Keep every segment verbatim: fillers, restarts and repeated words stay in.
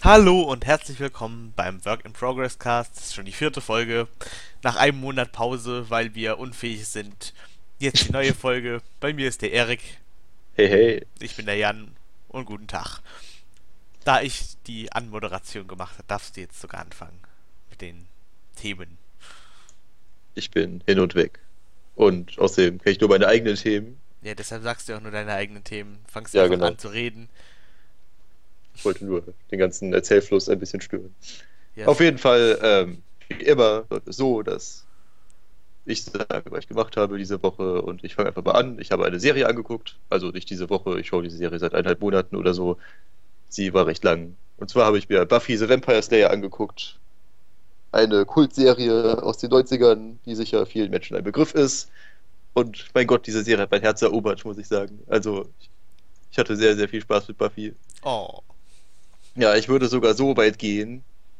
Hallo und herzlich willkommen beim Work in Progress Cast. Das ist schon die vierte Folge. Nach einem Monat Pause, weil wir unfähig sind. Jetzt die neue Folge. Bei mir ist der Erik. Hey, hey, Ich bin der Jan. Und guten Tag. Da ich die Anmoderation gemacht habe, darfst du jetzt sogar anfangen mit den Themen. ich bin hin und weg. Und außerdem kenne ich nur meine eigenen Themen. Ja, deshalb sagst du auch nur deine eigenen Themen. Fangst Ja, einfach genau. an zu reden. Ich wollte nur den ganzen Erzählfluss ein bisschen stören. Ja, Auf jeden Fall, ähm, wie immer, läuft es so, dass ich sage, was ich gemacht habe diese Woche und ich fange einfach mal an. Ich habe eine Serie angeguckt. Also nicht diese Woche, ich schaue diese Serie seit eineinhalb Monaten oder so. Sie war recht lang. Und zwar habe ich mir Buffy the Vampire Slayer angeguckt. Eine Kultserie aus den Neunzigern, die sicher vielen Menschen ein Begriff ist. Und mein Gott, diese Serie hat mein Herz erobert, muss ich sagen. Also, ich hatte sehr, sehr viel Spaß mit Buffy. oh. Ja, ich würde sogar so weit gehen,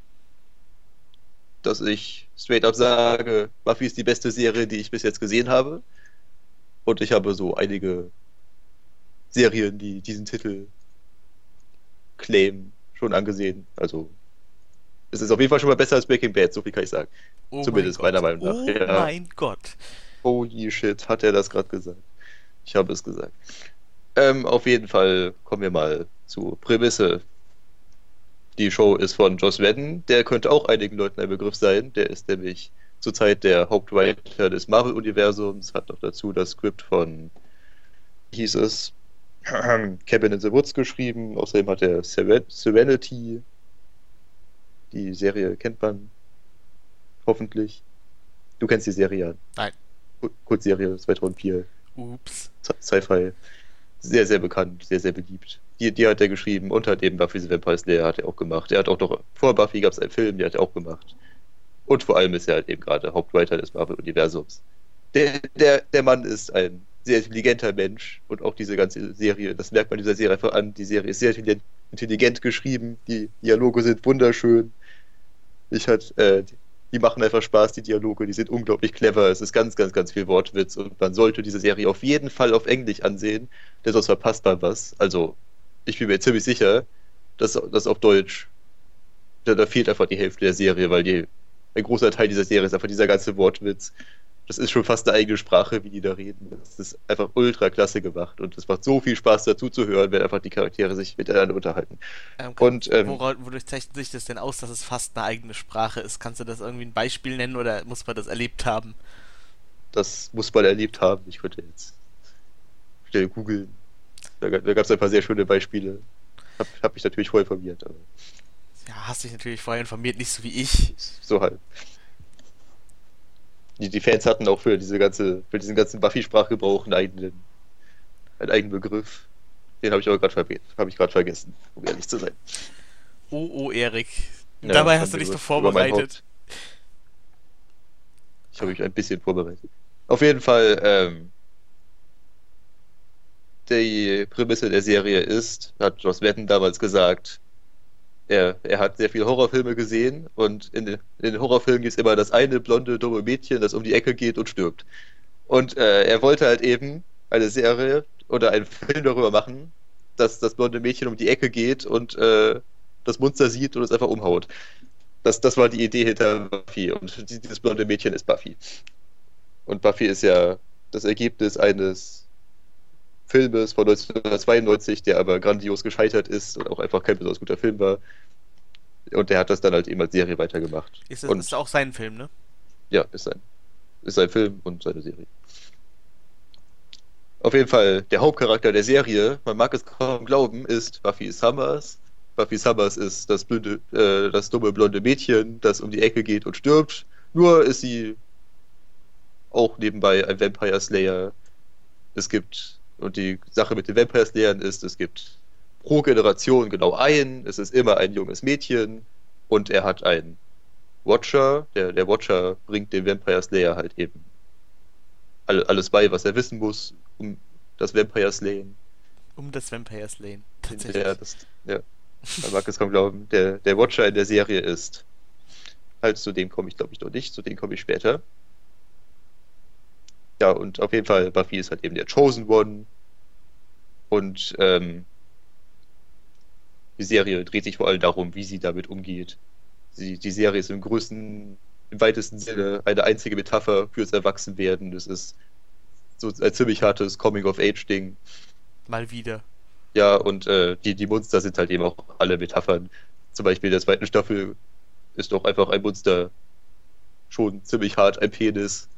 dass ich straight up sage, Buffy ist die beste Serie, die ich bis jetzt gesehen habe. Und ich habe so einige Serien, die diesen Titel claimen, schon angesehen. Also, es ist auf jeden Fall schon mal besser als Breaking Bad, so viel kann ich sagen. Oh mein Zumindest meiner Gott. Meinung nach. Oh Ja, mein Gott. holy shit, hat er das gerade gesagt. Ich habe es gesagt. Ähm, auf jeden Fall kommen wir mal zur Prämisse. Die Show ist von Joss Whedon, der könnte auch einigen Leuten ein Begriff sein. Der ist nämlich zurzeit der Hauptwriter des Marvel-Universums, hat noch dazu das Skript von, wie hieß es, Cabin in the Woods geschrieben. Außerdem hat er Seren- Serenity, die Serie kennt man hoffentlich. Du kennst die Serie, ja. Nein. Ku- Kurzserie zweitausendvier, Ups. Sci- Sci-Fi. Sehr, sehr bekannt, sehr, sehr beliebt. Die, die hat er geschrieben und halt eben Buffy the Vampire Slayer hat er auch gemacht. Er hat auch noch, vor Buffy gab es einen Film, den hat er auch gemacht. Und vor allem ist er halt eben gerade Hauptwriter des Marvel-Universums. Der, der, der Mann ist ein sehr intelligenter Mensch und auch diese ganze Serie, das merkt man dieser Serie einfach an. Die Serie ist sehr intelligent, intelligent geschrieben, die Dialoge sind wunderschön. Ich halt, äh, die machen einfach Spaß, die Dialoge, die sind unglaublich clever. Es ist ganz, ganz, ganz viel Wortwitz und man sollte diese Serie auf jeden Fall auf Englisch ansehen, denn sonst verpasst man was. Also, ich bin mir ziemlich sicher, dass, dass auf Deutsch, da, da fehlt einfach die Hälfte der Serie, weil die, ein großer Teil dieser Serie ist einfach dieser ganze Wortwitz. Das ist schon fast eine eigene Sprache, wie die da reden. Das ist einfach ultra klasse gemacht und es macht so viel Spaß dazu zu hören, wenn einfach die Charaktere sich miteinander unterhalten. Ähm, Und ähm, wora- wodurch zeichnet sich das denn aus, dass es fast eine eigene Sprache ist? Kannst du das irgendwie ein Beispiel nennen oder muss man das erlebt haben? das muss man erlebt haben. Ich könnte jetzt schnell googeln. Da, da gab es ein paar sehr schöne Beispiele. Hab, hab mich natürlich voll informiert, aber Ja, hast dich natürlich vorher informiert, nicht so wie ich. so halt. Die, die Fans hatten auch für diese ganze, für diesen ganzen Buffy-Sprachgebrauch einen eigenen, einen eigenen Begriff. Den habe ich aber gerade verge hab ich gerade vergessen, um ehrlich zu sein. Oh, oh, Erik. Ja, Dabei hast du Schande dich über, doch über mein vorbereitet. Haupt. Ich habe mich ein bisschen vorbereitet. Auf jeden Fall, ähm, die Prämisse der Serie ist, hat Joss Whedon damals gesagt, er, er hat sehr viele Horrorfilme gesehen und in den, in den Horrorfilmen gibt es immer das eine blonde, dumme Mädchen, das um die Ecke geht und stirbt. Und äh, er wollte halt eben eine Serie oder einen Film darüber machen, dass das blonde Mädchen um die Ecke geht und äh, das Monster sieht und es einfach umhaut. Das, das war die Idee hinter Buffy. Und dieses blonde Mädchen ist Buffy. Und Buffy ist ja das Ergebnis eines Filmes von neunzehnhundertzweiundneunzig, der aber grandios gescheitert ist und auch einfach kein besonders guter Film war. Und der hat das dann halt eben als Serie weitergemacht. Ist das ist Und auch sein Film, ne? ja, ist ein, ist ein Film und seine Serie. Auf jeden Fall, der Hauptcharakter der Serie, man mag es kaum glauben, ist Buffy Summers. Buffy Summers ist das blöde, äh, das dumme blonde Mädchen, das um die Ecke geht und stirbt. Nur ist sie auch nebenbei ein Vampire Slayer. Es gibt, und die Sache mit den Vampire Slayern ist, es gibt pro Generation genau einen, es ist immer ein junges Mädchen und er hat einen Watcher. Der, der Watcher bringt dem Vampire Slayer halt eben all, alles bei, was er wissen muss, um das Vampire Slayen. Um das Vampire Slayen. Der, Tatsächlich. das, ja, man mag es kaum glauben. Der, der Watcher in der Serie ist, halt zu dem komme ich glaube ich noch nicht, zu dem komme ich später. Ja, und auf jeden Fall, Buffy ist halt eben der Chosen One und ähm, Die Serie dreht sich vor allem darum, wie sie damit umgeht. Sie, die Serie ist im größten, im weitesten Sinne eine einzige Metapher fürs Erwachsenwerden. Es ist so ein ziemlich hartes Coming-of-Age-Ding. Mal wieder. Ja, und äh, die, die Monster sind halt eben auch alle Metaphern. Zum Beispiel in der zweiten Staffel ist doch einfach ein Monster schon ziemlich hart, ein Penis.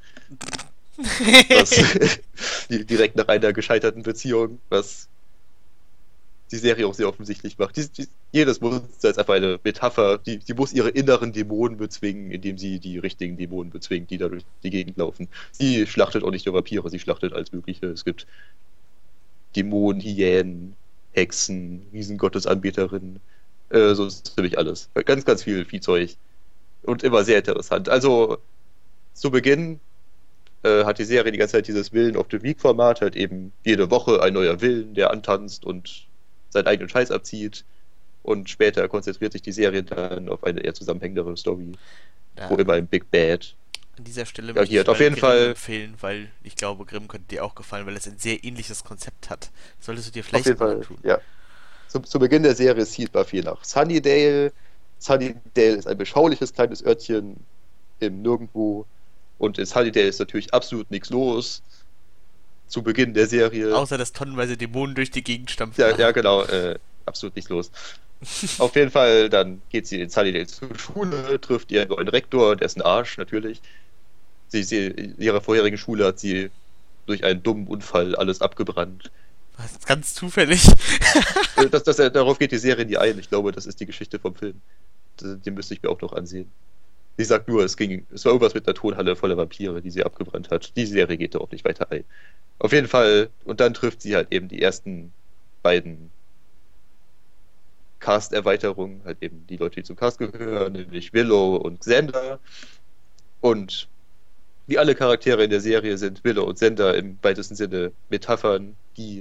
Was direkt nach einer gescheiterten Beziehung, was die Serie auch sehr offensichtlich macht. Die, die, jedes Monster ist einfach eine Metapher, die, die muss ihre inneren Dämonen bezwingen, indem sie die richtigen Dämonen bezwingt, die da durch die Gegend laufen. Sie schlachtet auch nicht nur Vampire, sie schlachtet alles Mögliche. Es gibt Dämonen, Hyänen, Hexen, Riesengottesanbeterinnen, äh, so ziemlich alles. Ganz, ganz viel Viehzeug. Und immer sehr interessant. Also, zu Beginn äh, hat die Serie die ganze Zeit dieses Villain of the Week-Format, halt eben jede Woche ein neuer Villain, der antanzt und seinen eigenen Scheiß abzieht. Und später konzentriert sich die Serie dann auf eine eher zusammenhängendere Story, Ja, wo immer ein Big Bad. an dieser Stelle Ja, möchte hier ich hat auf mal jeden Grimm Fall- empfehlen, weil ich glaube, Grimm könnte dir auch gefallen, weil es ein sehr ähnliches Konzept hat. Solltest du dir Auf vielleicht jeden mal Fall, tun. ja. Zu, zu Beginn der Serie zieht Buffy nach Sunnydale. Sunnydale ist ein beschauliches kleines Örtchen im Nirgendwo. Und in Sunnydale ist natürlich absolut nichts los. Zu Beginn der Serie. Außer dass tonnenweise Dämonen durch die Gegend stampfen. Ja, ja, genau, äh, absolut nichts los. Auf jeden Fall, dann geht sie in Sunnydale zur Schule, trifft ihren neuen Rektor, der ist ein Arsch, natürlich. Sie, sie, in ihrer vorherigen Schule hat sie durch einen dummen Unfall alles abgebrannt. Das ist ganz zufällig. Äh, Das, das, darauf geht die Serie nie ein. Ich glaube, das ist die Geschichte vom Film. Das- Den müsste ich mir auch noch ansehen. Sie sagt nur, es ging, es war irgendwas mit einer Tonhalle voller Vampire, die sie abgebrannt hat. Die Serie geht darauf nicht weiter ein. Auf jeden Fall, und dann trifft sie halt eben die ersten beiden Cast-Erweiterungen, halt eben die Leute, die zum Cast gehören, nämlich Willow und Xander. Und wie alle Charaktere in der Serie sind Willow und Xander im weitesten Sinne Metaphern, die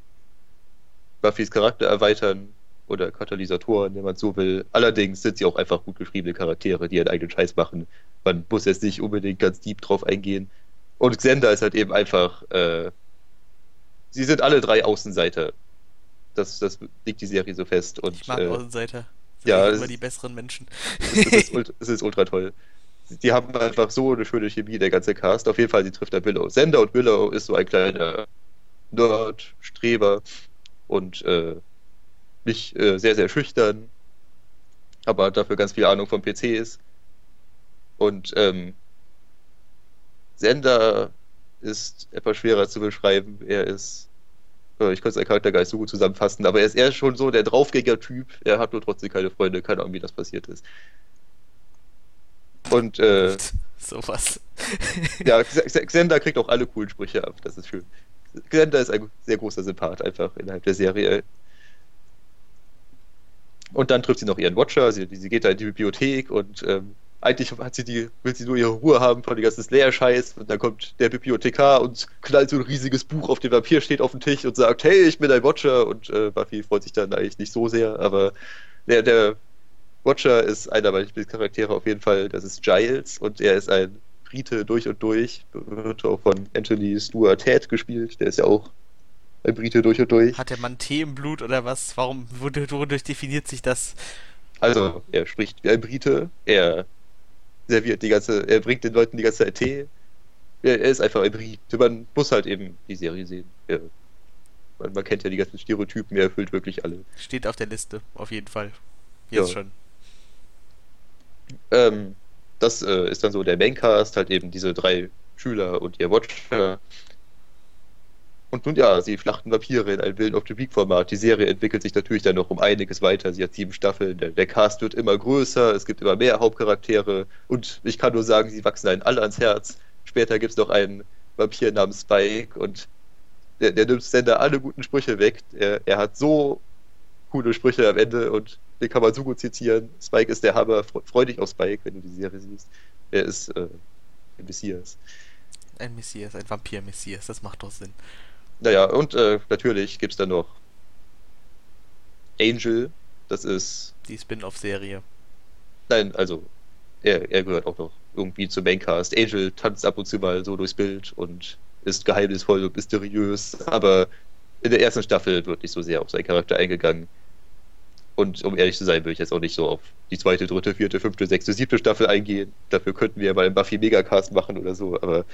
Buffys Charakter erweitern oder Katalysatoren, wenn man so will. Allerdings sind sie auch einfach gut geschriebene Charaktere, die ihren eigenen Scheiß machen. Man muss jetzt nicht unbedingt ganz deep drauf eingehen. Und Xander ist halt eben einfach, äh, sie sind alle drei Außenseiter. Das, das liegt die Serie so fest. Und Ich mag äh, Außenseiter. Das ja, sind es- immer die besseren Menschen. es, es, ist, ult- es ist ultra toll. Die haben einfach so eine schöne Chemie, der ganze Cast. Auf jeden Fall, sie trifft da Willow. Xander und Willow ist so ein kleiner Nerd, Streber und äh, nicht äh, sehr, sehr schüchtern, aber hat dafür ganz viel Ahnung von P Cs. Und ähm, Xander ist etwas schwerer zu beschreiben. Er ist, äh, ich könnte seinen Charakter gar nicht so gut zusammenfassen, aber er ist eher schon so der Draufgänger-Typ. Er hat nur trotzdem keine Freunde, keine Ahnung, wie das passiert ist. Und äh, Sowas. ja, X- Xander kriegt auch alle coolen Sprüche ab, das ist schön. Xander ist ein sehr großer Sympath einfach innerhalb der Serie. Und dann trifft sie noch ihren Watcher, sie, sie geht da in die Bibliothek und ähm, eigentlich hat sie die, will sie nur ihre Ruhe haben von dem ganzen Slayer-Scheiß und dann kommt der Bibliothekar und knallt so ein riesiges Buch auf dem Vampir, steht auf dem Tisch und sagt, hey, ich bin ein Watcher und äh, Buffy freut sich dann eigentlich nicht so sehr, aber der, der Watcher ist einer meiner Lieblingscharaktere auf jeden Fall, das ist Giles und er ist ein Brite durch und durch, wird auch von Anthony Stewart Head gespielt, der ist ja auch ein Brite durch und durch. Hat der Mann Tee im Blut oder was? Warum, wod- wodurch definiert sich das? Also, er spricht wie ein Brite, er serviert die ganze, er bringt den Leuten die ganze Zeit Tee. Er, er ist einfach ein Brite. Man muss halt eben die Serie sehen. Er, man, man kennt ja die ganzen Stereotypen, er erfüllt wirklich alle. Steht auf der Liste, auf jeden Fall. Jetzt Ja. schon. Ähm, das äh, ist dann so der Maincast, halt eben diese drei Schüler und ihr Watcher. Und nun ja, sie schlachten Vampire in einem Villain of the Week Format. Die Serie entwickelt sich natürlich dann noch um einiges weiter. Sie hat sieben Staffeln, der, der Cast wird immer größer, es gibt immer mehr Hauptcharaktere und ich kann nur sagen, sie wachsen einen alle ans Herz. Später gibt es noch einen Vampir namens Spike und der, der nimmt Xander alle guten Sprüche weg. Er, er hat so coole Sprüche am Ende und den kann man so gut zitieren. Spike ist der Hammer, Fre- freu dich auf Spike, wenn du die Serie siehst. Er ist äh, ein Messias. Ein Messias, ein Vampir-Messias, das macht doch Sinn. Naja, und äh, natürlich gibt es dann noch Angel, das ist, Die Spin-off-Serie. nein, also er, er gehört auch noch irgendwie zum Maincast. Angel tanzt ab und zu mal so durchs Bild und ist geheimnisvoll und mysteriös, aber in der ersten Staffel wird nicht so sehr auf seinen Charakter eingegangen. Und um ehrlich zu sein, will ich jetzt auch nicht so auf die zweite, dritte, vierte, fünfte, sechste, siebte Staffel eingehen. Dafür könnten wir ja mal einen Buffy Megacast machen oder so, aber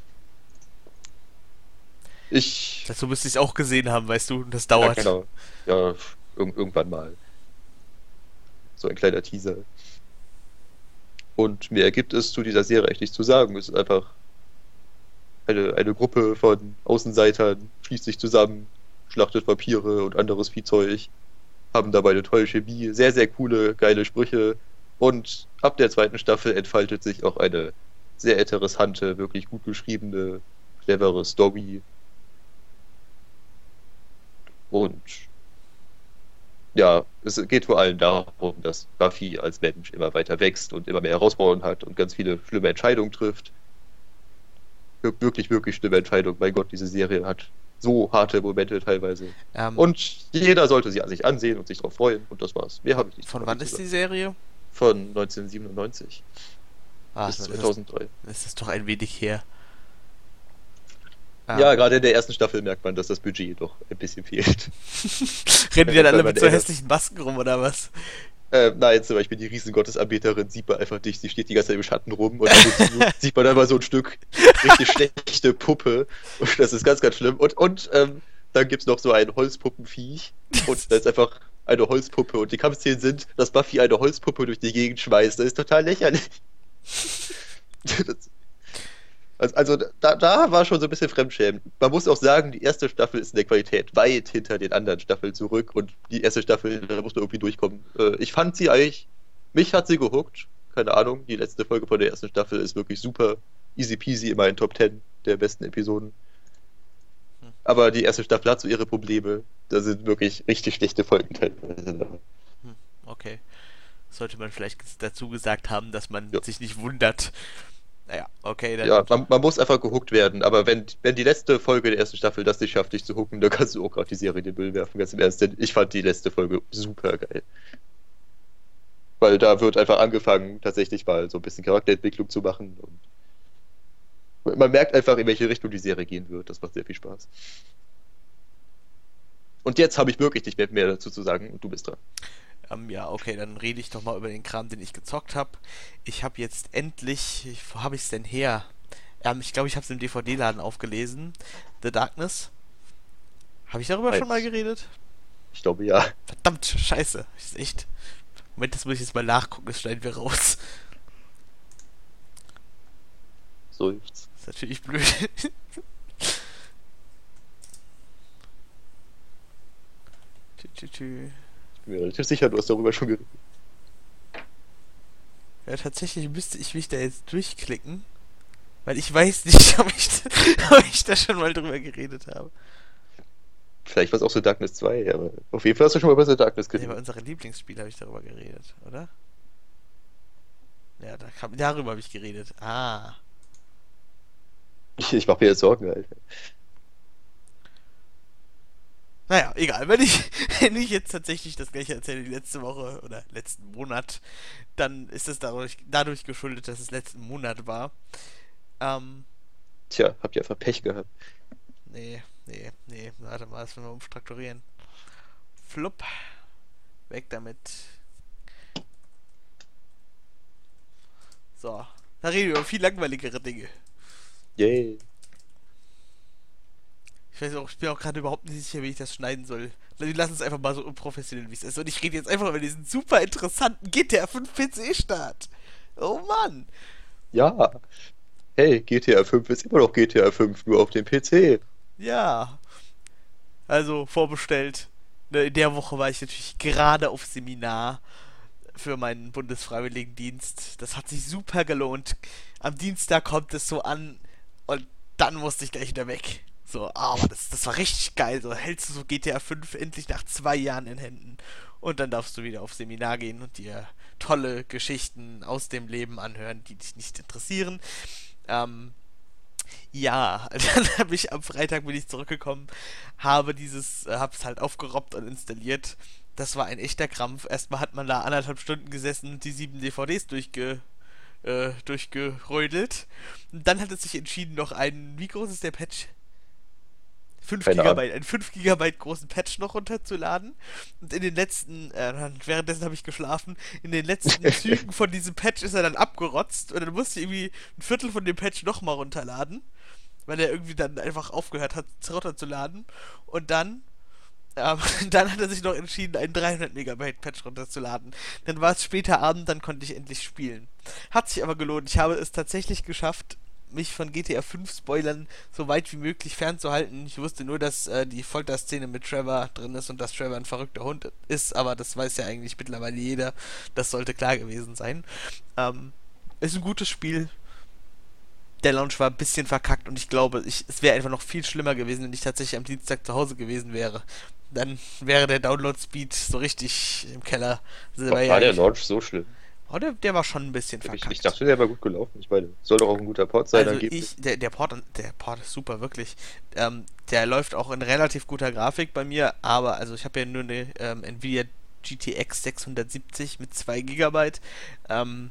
ich... Dazu müsste ich es auch gesehen haben, weißt du, das Ja, dauert. genau. Ja, ir irgendwann mal. So ein kleiner Teaser. Und mehr gibt es zu dieser Serie echt nichts zu sagen. Es ist einfach eine, eine Gruppe von Außenseitern, schließt sich zusammen, schlachtet Vampire und anderes Viehzeug, haben dabei eine tolle Chemie, sehr, sehr coole, geile Sprüche. Und ab der zweiten Staffel entfaltet sich auch eine sehr interessante, wirklich gut geschriebene, clevere Story. Und ja, es geht vor allem darum, dass Buffy als Mensch immer weiter wächst und immer mehr Herausforderungen hat und ganz viele schlimme Entscheidungen trifft. Wir- Wirklich, wirklich schlimme Entscheidungen. Mein Gott, diese Serie hat so harte Momente teilweise. Ähm, Und jeder sollte sie sich ansehen und sich darauf freuen. Und das war's. Mehr habe ich nicht von dazu wann zu ist die sagen. Serie? Von neunzehnhundertsiebenundneunzig Ah, bis das ist, zweitausenddrei. das ist doch ein wenig her. Ähm, Ja, gerade in der ersten Staffel merkt man, dass das Budget doch ein bisschen fehlt. rennen die dann alle Weil man mit so erinnert- hässlichen Masken rum, oder was? Äh, nein, zum Beispiel die Riesengottesanbeterin sieht man einfach nicht. Sie steht die ganze Zeit im Schatten rum und ab und zu sieht man einfach so ein Stück richtig schlechte Puppe. Und das ist ganz, ganz schlimm. Und, und ähm, dann gibt's noch so ein Holzpuppenviech. Und da ist einfach eine Holzpuppe. Und die Kampfszenen sind, dass Buffy eine Holzpuppe durch die Gegend schmeißt. Das ist total lächerlich. Das, also also da, da war schon so ein bisschen Fremdschämen. Man muss auch sagen, die erste Staffel ist in der Qualität weit hinter den anderen Staffeln zurück und die erste Staffel, da muss man irgendwie durchkommen. Äh, ich fand sie eigentlich, mich hat sie gehuckt. Keine Ahnung, die letzte Folge von der ersten Staffel ist wirklich super. Easy peasy, immer in Top zehn der besten Episoden. Hm. Aber die erste Staffel hat so ihre Probleme. Da sind wirklich richtig schlechte Folgen teilweise. Hm, okay. Sollte man vielleicht dazu gesagt haben, dass man Ja. sich nicht wundert. Naja, okay, dann. Ja, man, man muss einfach gehuckt werden, aber wenn, wenn die letzte Folge der ersten Staffel das nicht schafft, dich zu hucken, dann kannst du auch gerade die Serie in den Müll werfen, ganz im Ernst, denn ich fand die letzte Folge super geil. Weil da wird einfach angefangen, tatsächlich mal so ein bisschen Charakterentwicklung zu machen und man merkt einfach, in welche Richtung die Serie gehen wird. Das macht sehr viel Spaß. Und jetzt habe ich wirklich nicht mehr, mehr dazu zu sagen und du bist dran. Ähm, ja, okay, dann rede ich doch mal über den Kram, den ich gezockt habe. Ich habe jetzt endlich, ich- wo habe ich es denn her? Ähm, ich glaube, ich habe es im D V D-Laden aufgelesen. The Darkness. Habe ich darüber Nice. schon mal geredet? Ich glaube ja. Verdammt, scheiße. Ist echt. Moment, das muss ich jetzt mal nachgucken, das schneiden wir raus. Seufzt. Ist natürlich blöd. Tü, tü, tü. Ich bin mir relativ sicher, du hast darüber schon geredet. Ja, tatsächlich müsste ich mich da jetzt durchklicken, weil ich weiß nicht, ob ich, da- ob ich da schon mal drüber geredet habe. Vielleicht war es auch so Darkness zwei, aber auf jeden Fall hast du schon mal bei The Darkness Nee, bei geredet. unserem Lieblingsspiel habe ich darüber geredet, oder? Ja, da kam, darüber habe ich geredet. Ah. Ich, ich mache mir jetzt Sorgen, Alter. Naja, egal. Wenn ich, wenn ich jetzt tatsächlich das gleiche erzähle wie letzte Woche oder letzten Monat, dann ist es dadurch, dadurch geschuldet, dass es letzten Monat war. Ähm, Tja, habt ihr einfach Pech gehabt. nee, nee, nee. Warte mal, das müssen wir umstrukturieren. Flupp. Weg damit. So. Da reden wir über viel langweiligere Dinge. Yay. Ich weiß auch, ich bin auch gerade überhaupt nicht sicher, wie ich das schneiden soll. Wir lassen es einfach mal so unprofessionell, wie es ist. Und ich rede jetzt einfach über diesen super interessanten G T A fünf P C-Start. Oh Mann. Ja. Hey, G T A fünf ist immer noch G T A fünf, nur auf dem P C. Ja. Also, vorbestellt. Ne, in der Woche war ich natürlich gerade auf Seminar für meinen Bundesfreiwilligendienst. Das hat sich super gelohnt. Am Dienstag kommt es so an und dann musste ich gleich wieder weg. So, aber das, das war richtig geil. So hältst du so G T A fünf endlich nach zwei Jahren in Händen. Und dann darfst du wieder auf Seminar gehen und dir tolle Geschichten aus dem Leben anhören, die dich nicht interessieren. Ähm, ja, dann habe ich am Freitag bin ich zurückgekommen, habe dieses, äh, hab's halt aufgerobbt und installiert. Das war ein echter Krampf. Erstmal hat man da anderthalb Stunden gesessen und die sieben D V Ds durchge, äh, durchgerödelt. Und dann hat es sich entschieden, noch einen, wie groß ist der Patch? fünf Keine Ahnung. Gigabyte, einen fünf Gigabyte großen Patch noch runterzuladen. Und in den letzten, äh, währenddessen habe ich geschlafen, in den letzten Zügen von diesem Patch ist er dann abgerotzt und dann musste ich irgendwie ein Viertel von dem Patch nochmal runterladen, weil er irgendwie dann einfach aufgehört hat, runterzuladen. Und dann, ähm, dann hat er sich noch entschieden, einen dreihundert Megabyte Patch runterzuladen. Dann war es später Abend, dann konnte ich endlich spielen. Hat sich aber gelohnt. Ich habe es tatsächlich geschafft, mich von G T A fünf Spoilern so weit wie möglich fernzuhalten. Ich wusste nur, dass äh, die Folterszene mit Trevor drin ist und dass Trevor ein verrückter Hund ist, aber das weiß ja eigentlich mittlerweile jeder. Das sollte klar gewesen sein. Ähm, ist ein gutes Spiel. Der Launch war ein bisschen verkackt und ich glaube, ich, es wäre einfach noch viel schlimmer gewesen, wenn ich tatsächlich am Dienstag zu Hause gewesen wäre. Dann wäre der Download-Speed so richtig im Keller. Also, der War, war ja war der eigentlich- Launch so schlimm? oh, der, der war schon ein bisschen Ich, verkackt. ich dachte, der war gut gelaufen. Ich meine, soll doch auch ein guter Port sein Also angeblich. ich, der, der Port, der Port ist super, wirklich. Ähm, der läuft auch in relativ guter Grafik bei mir, aber also ich habe ja nur eine ähm, Nvidia G T X sechshundertsiebzig mit zwei Gigabyte. Ähm,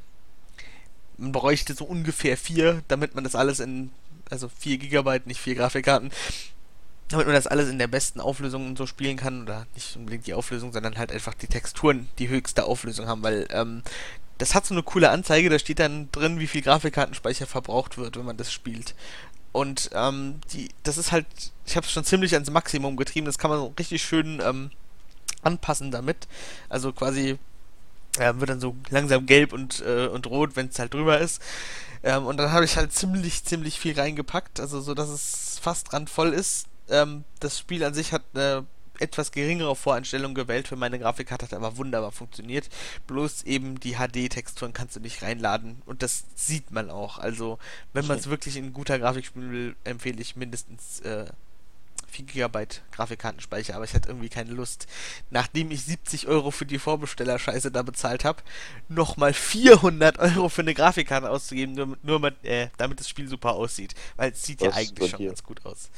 man bräuchte so ungefähr vier, damit man das alles in, also vier Gigabyte, nicht vier Grafikkarten, damit man das alles in der besten Auflösung und so spielen kann, oder nicht unbedingt die Auflösung, sondern halt einfach die Texturen die höchste Auflösung haben, weil ähm, das hat so eine coole Anzeige, da steht dann drin, wie viel Grafikkartenspeicher verbraucht wird, wenn man das spielt. Und ähm, die, das ist halt, ich habe es schon ziemlich ans Maximum getrieben, das kann man so richtig schön ähm, anpassen damit. Also quasi äh, wird dann so langsam gelb und, äh, und rot, wenn es halt drüber ist. Ähm, und dann habe ich halt ziemlich, ziemlich viel reingepackt, also so, dass es fast randvoll ist. Ähm, das Spiel an sich hat eine etwas geringere Voreinstellung gewählt für meine Grafikkarte, hat aber wunderbar funktioniert. Bloß eben die H D-Texturen kannst du nicht reinladen und das sieht man auch. Also, wenn man es wirklich in guter Grafik spielen will, empfehle ich mindestens äh, vier Gigabyte Grafikkartenspeicher, aber ich hatte irgendwie keine Lust, nachdem ich siebzig Euro für die Vorbestellerscheiße da bezahlt habe, nochmal vierhundert Euro für eine Grafikkarte auszugeben, nur, nur mit, äh, damit das Spiel super aussieht. Weil es sieht ja Was eigentlich von schon dir? ganz gut aus.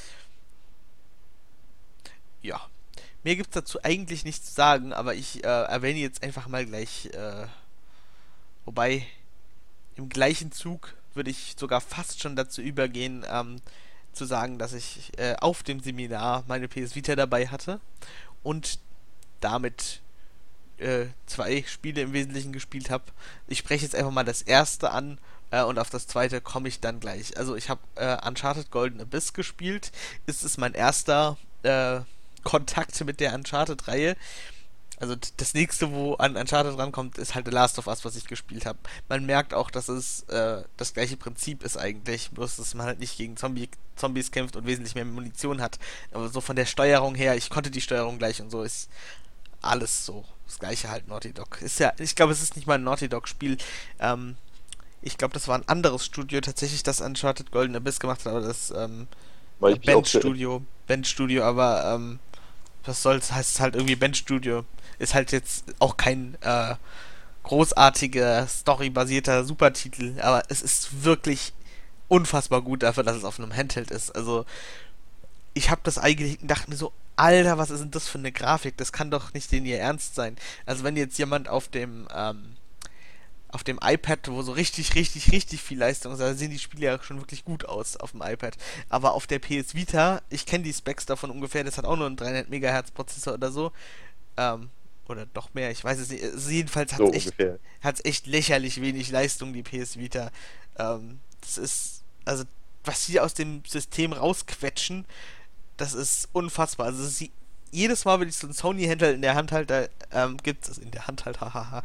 Ja. Mehr gibt's dazu eigentlich nichts zu sagen, aber ich äh, erwähne jetzt einfach mal gleich, äh, wobei im gleichen Zug würde ich sogar fast schon dazu übergehen, ähm, zu sagen, dass ich äh, auf dem Seminar meine P S Vita dabei hatte und damit äh, zwei Spiele im Wesentlichen gespielt habe. Ich spreche jetzt einfach mal das erste an äh, und auf das zweite komme ich dann gleich. Also ich habe äh, Uncharted Golden Abyss gespielt. Es ist mein erster äh, Kontakt mit der Uncharted-Reihe. Also t- das nächste, wo an Uncharted rankommt, ist halt The Last of Us, was ich gespielt habe. Man merkt auch, dass es äh, das gleiche Prinzip ist eigentlich, bloß dass man halt nicht gegen Zombie Zombies kämpft und wesentlich mehr Munition hat. Aber so von der Steuerung her, ich konnte die Steuerung gleich und so, ist alles so. Das gleiche halt Naughty Dog. Ist ja, ich glaube, es ist nicht mal ein Naughty Dog-Spiel. Ähm, ich glaube, das war ein anderes Studio tatsächlich, das Uncharted Golden Abyss gemacht hat, aber das ähm, Weil ich mich auch Band Studio. Band Studio, aber ähm, was soll's, heißt es halt irgendwie Band Studio. Ist halt jetzt auch kein äh, großartiger, storybasierter Supertitel, aber es ist wirklich unfassbar gut dafür, dass es auf einem Handheld ist. Also, ich habe das eingelegt und dachte mir so, Alter, was ist denn das für eine Grafik? Das kann doch nicht in ihr Ernst sein. Also, wenn jetzt jemand auf dem, ähm, auf dem iPad, wo so richtig, richtig, richtig viel Leistung ist, da sehen die Spiele ja schon wirklich gut aus auf dem iPad. Aber auf der P S Vita, ich kenne die Specs davon ungefähr, das hat auch nur einen dreihundert Megahertz Prozessor oder so. Ähm, oder noch mehr, ich weiß es nicht. Also jedenfalls hat so es echt, ungefähr. hat's echt lächerlich wenig Leistung, die P S Vita. Ähm, das ist, also, was sie aus dem System rausquetschen, das ist unfassbar. Also, sie, jedes Mal, wenn ich so einen Sony-Händler in der Hand halte, da ähm, gibt es, in der Hand halt, hahaha,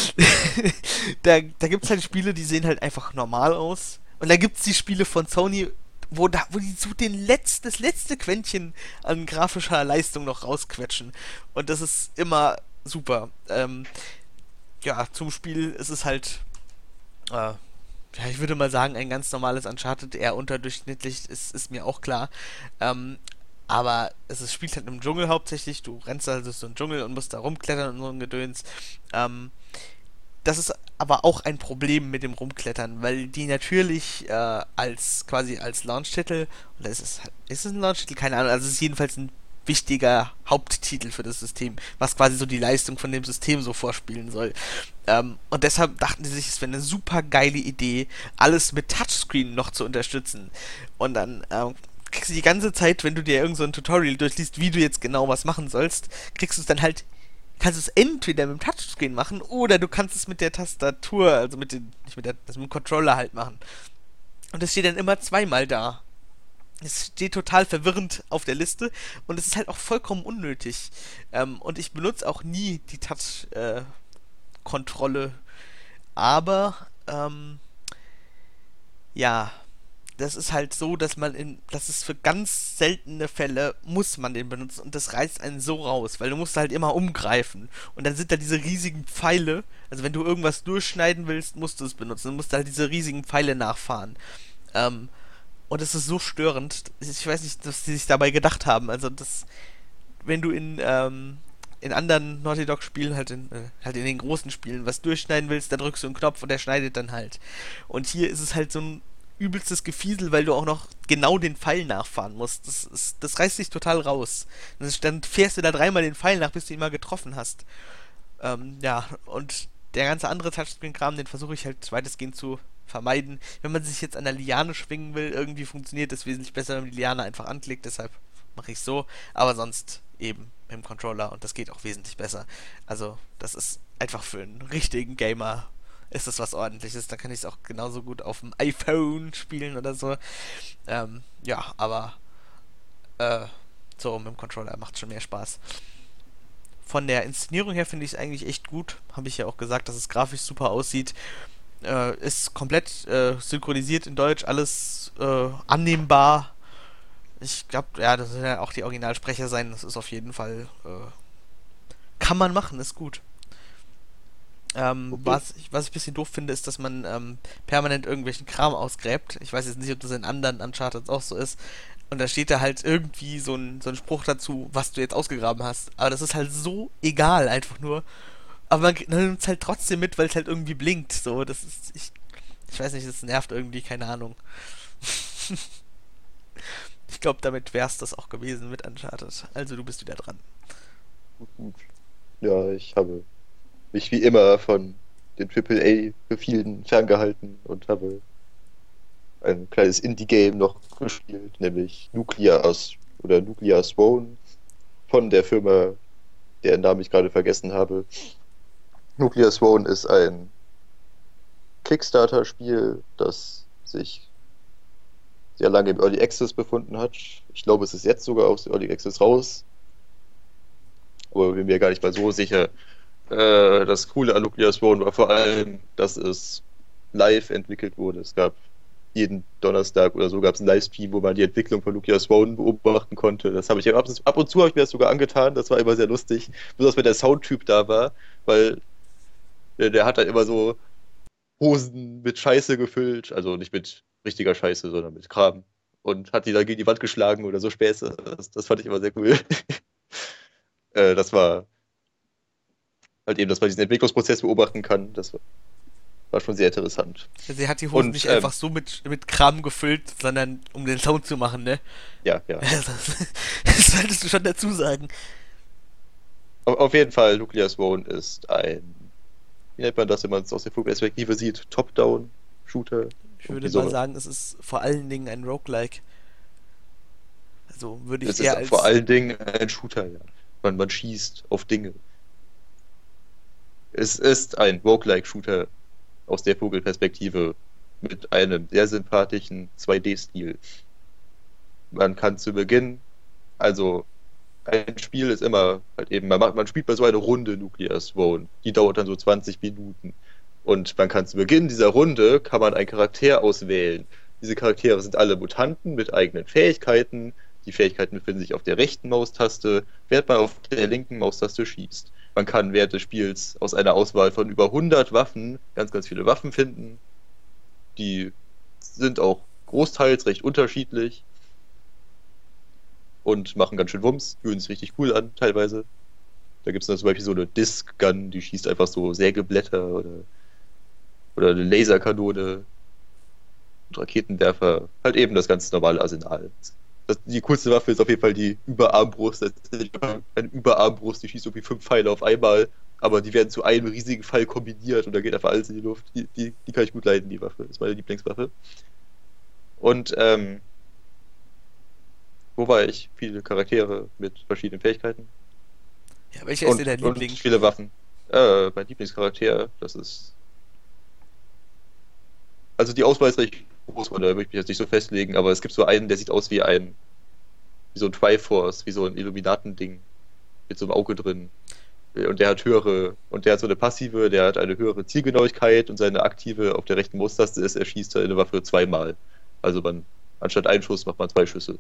da, da gibt es halt Spiele, die sehen halt einfach normal aus. Und da gibt es die Spiele von Sony, wo, da, wo die so den letzten, das letzte Quäntchen an grafischer Leistung noch rausquetschen. Und das ist immer super. Ähm, ja, zum Spiel ist es halt, äh, ja, ich würde mal sagen, ein ganz normales Uncharted, eher unterdurchschnittlich, ist, ist mir auch klar. Ähm, aber es ist, spielt halt im Dschungel hauptsächlich. Du rennst also so einen Dschungel und musst da rumklettern und so ein Gedöns. Ähm, das ist aber auch ein Problem mit dem Rumklettern, weil die natürlich äh, als quasi als Launch-Titel, oder ist es, ist es ein Launch-Titel? Keine Ahnung, also es ist jedenfalls ein wichtiger Haupttitel für das System, was quasi so die Leistung von dem System so vorspielen soll. Ähm, und deshalb dachten sie sich, es wäre eine super geile Idee, alles mit Touchscreen noch zu unterstützen. Und dann ähm, kriegst du die ganze Zeit, wenn du dir irgend so ein Tutorial durchliest, wie du jetzt genau was machen sollst, kriegst du es dann halt, kannst du es entweder mit dem Touchscreen machen oder du kannst es mit der Tastatur, also mit dem, nicht mit der, also mit dem Controller halt machen. Und es steht dann immer zweimal da. Es steht total verwirrend auf der Liste und es ist halt auch vollkommen unnötig. Ähm, und ich benutze auch nie die Touch-Kontrolle. Aber, ähm, ja, das ist halt so, dass man in, das ist für ganz seltene Fälle, muss man den benutzen und das reißt einen so raus, weil du musst halt immer umgreifen und dann sind da diese riesigen Pfeile, also wenn du irgendwas durchschneiden willst, musst du es benutzen, dann musst du halt diese riesigen Pfeile nachfahren. Ähm, und es ist so störend, ich weiß nicht, was die sich dabei gedacht haben, also das, wenn du in, ähm, in anderen Naughty Dog Spielen, halt in, äh, halt in den großen Spielen, was durchschneiden willst, dann drückst du einen Knopf und der schneidet dann halt. Und hier ist es halt so ein übelstes Gefiesel, weil du auch noch genau den Pfeil nachfahren musst. Das, ist, das reißt dich total raus. Dann fährst du da dreimal den Pfeil nach, bis du ihn mal getroffen hast. Ähm, ja, und der ganze andere Touchscreen-Kram, den versuche ich halt weitestgehend zu vermeiden. Wenn man sich jetzt an der Liane schwingen will, irgendwie funktioniert das wesentlich besser, wenn man die Liane einfach anklickt, deshalb mache ich so. Aber sonst eben mit dem Controller und das geht auch wesentlich besser. Also, das ist einfach für einen richtigen Gamer ist das was Ordentliches. Da kann ich es auch genauso gut auf dem iPhone spielen oder so. Ähm, ja, aber äh, so mit dem Controller macht schon mehr Spaß. Von der Inszenierung her finde ich es eigentlich echt gut. Habe ich ja auch gesagt, dass es grafisch super aussieht. Äh, ist komplett äh, synchronisiert in Deutsch, alles äh, annehmbar. Ich glaube, ja, das werden ja auch die Originalsprecher sein. Das ist auf jeden Fall, äh, kann man machen, ist gut. Ähm, Okay. was, ich, was ich ein bisschen doof finde, ist, dass man ähm, permanent irgendwelchen Kram ausgräbt. Ich weiß jetzt nicht, ob das in anderen Uncharted auch so ist. Und da steht da halt irgendwie so ein, so ein Spruch dazu, was du jetzt ausgegraben hast. Aber das ist halt so egal, einfach nur. Aber man nimmt es halt trotzdem mit, weil es halt irgendwie blinkt. So, das ist, ich, ich weiß nicht, das nervt irgendwie, keine Ahnung. Ich glaube, damit wär's das auch gewesen mit Uncharted. Also du bist wieder dran. Gut. Ja, ich habe mich wie immer von den Triple A-Befehlen ferngehalten und habe ein kleines Indie-Game noch gespielt, nämlich Nuclear As oder Nuclear Swarm von der Firma, deren Namen ich gerade vergessen habe. Nuclear Swarm ist ein Kickstarter-Spiel, das sich sehr lange im Early Access befunden hat. Ich glaube, es ist jetzt sogar aus dem Early Access raus, aber bin mir gar nicht mal so sicher. Äh, das Coole an Nuclear Swarm war vor allem, dass es live entwickelt wurde. Es gab jeden Donnerstag oder so gab es einen Livestream, wo man die Entwicklung von Nuclear Swarm beobachten konnte. Das habe ich ab, ab und zu habe ich mir das sogar angetan. Das war immer sehr lustig, besonders wenn der Soundtyp da war, weil der, der hat dann immer so Hosen mit Scheiße gefüllt, also nicht mit richtiger Scheiße, sondern mit Kram und hat die dann gegen die Wand geschlagen oder so Späße. Das, das fand ich immer sehr cool. äh, das war halt eben, dass man diesen Entwicklungsprozess beobachten kann. Das war, war schon sehr interessant. Sie hat die Hosen Und nicht ähm, einfach so mit, mit Kram gefüllt, sondern um den Sound zu machen, ne? ja, ja. Das, das solltest du schon dazu sagen. Auf, auf jeden Fall, Nuclear Swarm ist ein, wie nennt man das, wenn man es aus der Vogelperspektive sieht, Top-Down-Shooter. Ich Irgendwie würde mal so. sagen, es ist vor allen Dingen ein Roguelike. Also würde Es ich ist eher vor als. allen Dingen ein Shooter, ja. Man, man schießt auf Dinge. Es ist ein Roguelike-Shooter aus der Vogelperspektive mit einem sehr sympathischen zwei D-Stil. Man kann zu Beginn, also ein Spiel ist immer halt eben, man, macht, man spielt bei so einer Runde Nuclear Swarm, die dauert dann so zwanzig Minuten. Und man kann zu Beginn dieser Runde, kann man einen Charakter auswählen. Diese Charaktere sind alle Mutanten mit eigenen Fähigkeiten. Die Fähigkeiten befinden sich auf der rechten Maustaste, während man auf der linken Maustaste schießt. Man kann während des Spiels aus einer Auswahl von über hundert Waffen ganz, ganz viele Waffen finden. Die sind auch großteils recht unterschiedlich und machen ganz schön Wumms, fühlen sich richtig cool an teilweise. Da gibt es dann zum Beispiel so eine Disc Gun, die schießt einfach so Sägeblätter oder, oder eine Laserkanone und Raketenwerfer. Halt eben das ganz normale Arsenal. Das, die coolste Waffe ist auf jeden Fall die Überarmbrust. Das ist eine Überarmbrust, die schießt irgendwie fünf Pfeile auf einmal, aber die werden zu einem riesigen Pfeil kombiniert und da geht einfach alles in die Luft. Die, die, die kann ich gut leiden, die Waffe. Das ist meine Lieblingswaffe. Und ähm, Wobei ich viele Charaktere mit verschiedenen Fähigkeiten Ja, welcher ist denn und, dein und Liebling? viele Waffen. Äh, mein Lieblingscharakter, das ist. Also die Auswahl ist recht groß, da würde ich mich jetzt nicht so festlegen, aber es gibt so einen, der sieht aus wie ein, wie so ein Triforce, wie so ein Illuminatending mit so einem Auge drin. Und der hat höhere, und der hat so eine passive, der hat eine höhere Zielgenauigkeit und seine aktive auf der rechten Maustaste ist, er schießt eine Waffe zweimal. Also man, anstatt einen Schuss macht man zwei Schüsse.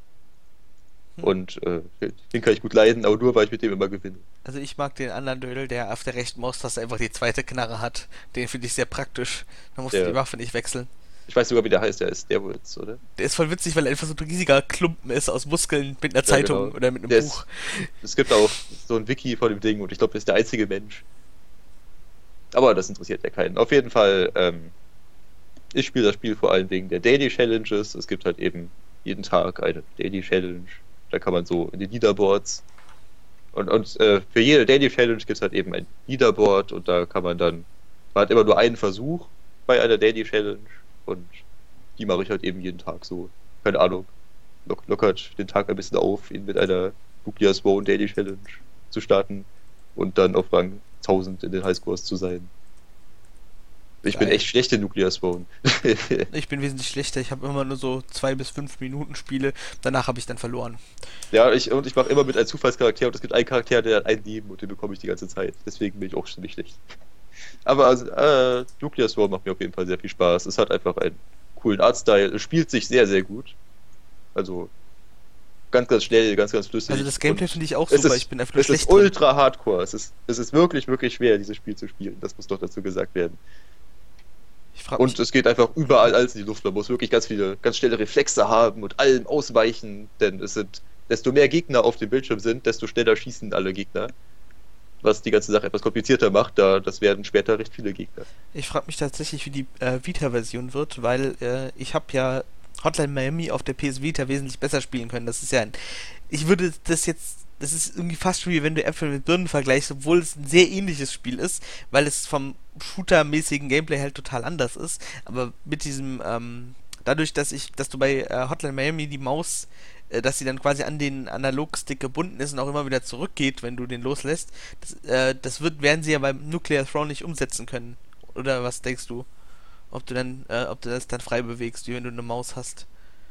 Hm. Und äh, den kann ich gut leiden, aber nur weil ich mit dem immer gewinne. Also ich mag den anderen Dödel, der auf der rechten Maustaste einfach die zweite Knarre hat. Den finde ich sehr praktisch. Da musst du die Der, Waffe nicht wechseln. ich weiß sogar, wie der heißt, der ist Steroids, oder? Der ist voll witzig, weil er einfach so ein riesiger Klumpen ist aus Muskeln mit einer Ja, Zeitung genau. oder mit einem Der Buch. ist, es gibt auch so ein Wiki von dem Ding und ich glaube, der ist der einzige Mensch. Aber das interessiert ja keinen. Auf jeden Fall, ähm, ich spiele das Spiel vor allem wegen der Daily Challenges. Es gibt halt eben jeden Tag eine Daily Challenge. Da kann man so in die Leaderboards. Und, und äh, für jede Daily Challenge gibt es halt eben ein Leaderboard und da kann man dann. Man hat immer nur einen Versuch bei einer Daily Challenge und die mache ich halt eben jeden Tag so. Keine Ahnung. Lock, lockert den Tag ein bisschen auf, ihn mit einer Nuclear Swarm Daily Challenge zu starten und dann auf Rang tausend in den Highscores zu sein. Ich bin Geil. echt schlecht in Nuclear Swarm. Ich bin wesentlich schlechter. Ich habe immer nur so zwei bis fünf Minuten Spiele. Danach habe ich dann verloren. Ja, ich, und ich mache immer mit einem Zufallscharakter und es gibt einen Charakter, der hat ein Leben und den bekomme ich die ganze Zeit. Deswegen bin ich auch ziemlich schlecht. Aber also, äh, Nuclear Swarm macht mir auf jeden Fall sehr viel Spaß. Es hat einfach einen coolen Artstyle. Es spielt sich sehr, sehr gut. Also ganz, ganz schnell, ganz, ganz flüssig. Also das Gameplay Und finde ich auch es super. ist, Ich bin einfach nur es ist schlecht drin. ultra hardcore. Es ist, es ist wirklich, wirklich schwer, dieses Spiel zu spielen. Das muss doch dazu gesagt werden. Ich frage mich, Und es geht einfach überall alles in die Luft. Man muss wirklich ganz viele, ganz schnelle Reflexe haben und allem ausweichen, denn es sind, desto mehr Gegner auf dem Bildschirm sind, desto schneller schießen alle Gegner. Was die ganze Sache etwas komplizierter macht, da das werden später recht viele Gegner. ich frag mich tatsächlich, wie die äh, Vita-Version wird, weil äh, ich habe ja Hotline Miami auf der P S Vita wesentlich besser spielen können. Das ist ja ein... Ich würde das jetzt... Das ist irgendwie fast schon wie wenn du Äpfel mit Birnen vergleichst, obwohl es ein sehr ähnliches Spiel ist, weil es vom Shooter-mäßigen Gameplay halt total anders ist. Aber mit diesem, ähm, dadurch, dass ich, dass du bei äh, Hotline Miami die Maus, äh, dass sie dann quasi an den Analogstick gebunden ist und auch immer wieder zurückgeht, wenn du den loslässt, das, äh, das wird, werden sie ja beim Nuclear Throne nicht umsetzen können. Oder was denkst du? Ob du dann, äh, ob du das dann frei bewegst, wie wenn du eine Maus hast.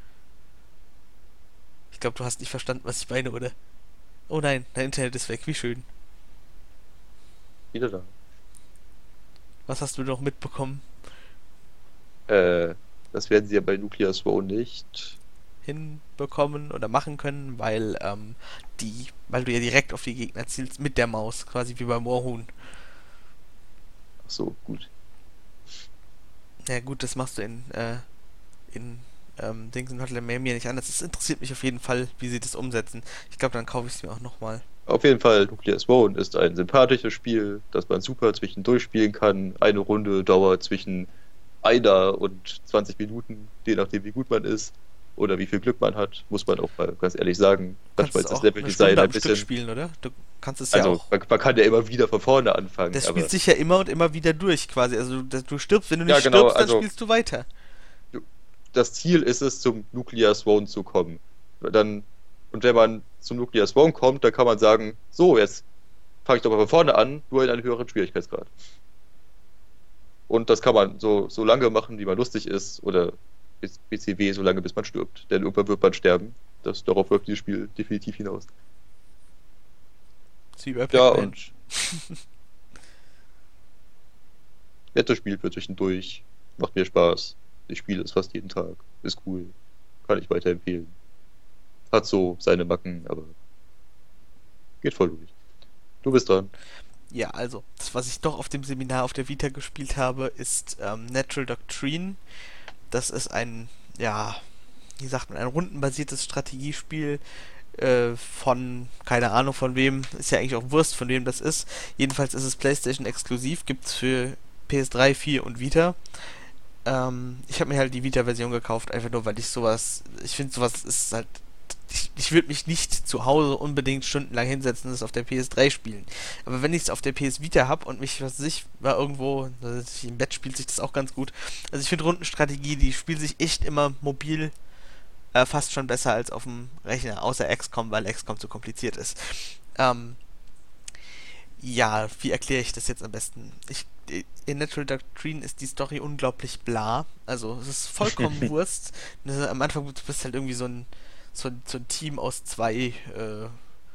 Ich glaube, du hast nicht verstanden, was ich meine, oder? Oh nein, dein Internet ist weg, wie schön. Wieder da. Was hast du noch mitbekommen? Äh, das werden sie ja bei Nuclear Swarm nicht. Hinbekommen oder machen können, weil ähm, die, weil du ja direkt auf die Gegner zielst mit der Maus, quasi wie beim Moorhuhn. Ach so, gut. Ja gut, das machst du in, äh, in ähm, Dings in Hotline Miami ja nicht anders. Es interessiert mich auf jeden Fall, wie sie das umsetzen. Ich glaube, dann kaufe ich es mir auch nochmal. Auf jeden Fall, Nuclear Swarm ist ein sympathisches Spiel, das man super zwischendurch spielen kann. Eine Runde dauert zwischen einer und zwanzig Minuten, je nachdem wie gut man ist oder wie viel Glück man hat, muss man auch mal ganz ehrlich sagen. Du kannst Manchmal es ist das auch eine Leveldesign Stunde ein am Stück bisschen. spielen, oder? Du kannst es ja Also auch. man, man kann ja immer wieder von vorne anfangen, Das aber spielt sich ja immer und immer wieder durch, quasi. Also du, du stirbst, wenn du nicht ja genau, stirbst, dann also spielst du weiter. das Ziel ist es, zum Nuclear Swarm zu kommen. Dann, und wenn man zum Nuclear Swarm kommt, dann kann man sagen, so, jetzt fange ich doch mal von vorne an, nur in einem höheren Schwierigkeitsgrad. Und das kann man so, so lange machen, wie man lustig ist, oder bis B C W so lange, bis man stirbt. Denn irgendwann wird man sterben. Das, darauf läuft dieses Spiel definitiv hinaus. Das ist wie bei Ja, Pac-Man. und nettes Spiel für zwischendurch. Macht mir Spaß. Ich spiele es fast jeden Tag. Ist cool. Kann ich weiterempfehlen. Hat so seine Macken, aber geht voll durch. Du bist dran. Ja, also, das, was ich doch auf dem Seminar auf der Vita gespielt habe, ist ähm, Natural Doctrine. Das ist ein, ja, wie sagt man, ein rundenbasiertes Strategiespiel äh, von, keine Ahnung von wem, ist ja eigentlich auch Wurst, von wem das ist. Jedenfalls ist es PlayStation exklusiv, gibt's für P S drei, vier und Vita. Ähm, ich habe mir halt die Vita-Version gekauft, einfach nur, weil ich sowas, ich finde sowas ist halt, ich, ich würde mich nicht zu Hause unbedingt stundenlang hinsetzen und es auf der P S drei spielen. Aber wenn ich es auf der P S Vita habe und mich, was weiß ich, mal irgendwo, also im Bett spielt sich das auch ganz gut. Also ich finde Rundenstrategie, die spielt sich echt immer mobil äh, fast schon besser als auf dem Rechner, außer X COM, weil X COM zu kompliziert ist. Ähm, ja, wie erkläre ich das jetzt am besten? Ich, in Natural Doctrine ist die Story unglaublich bla. Also es ist vollkommen Wurst. Am Anfang du bist halt irgendwie so ein, so ein, so ein Team aus zwei, äh,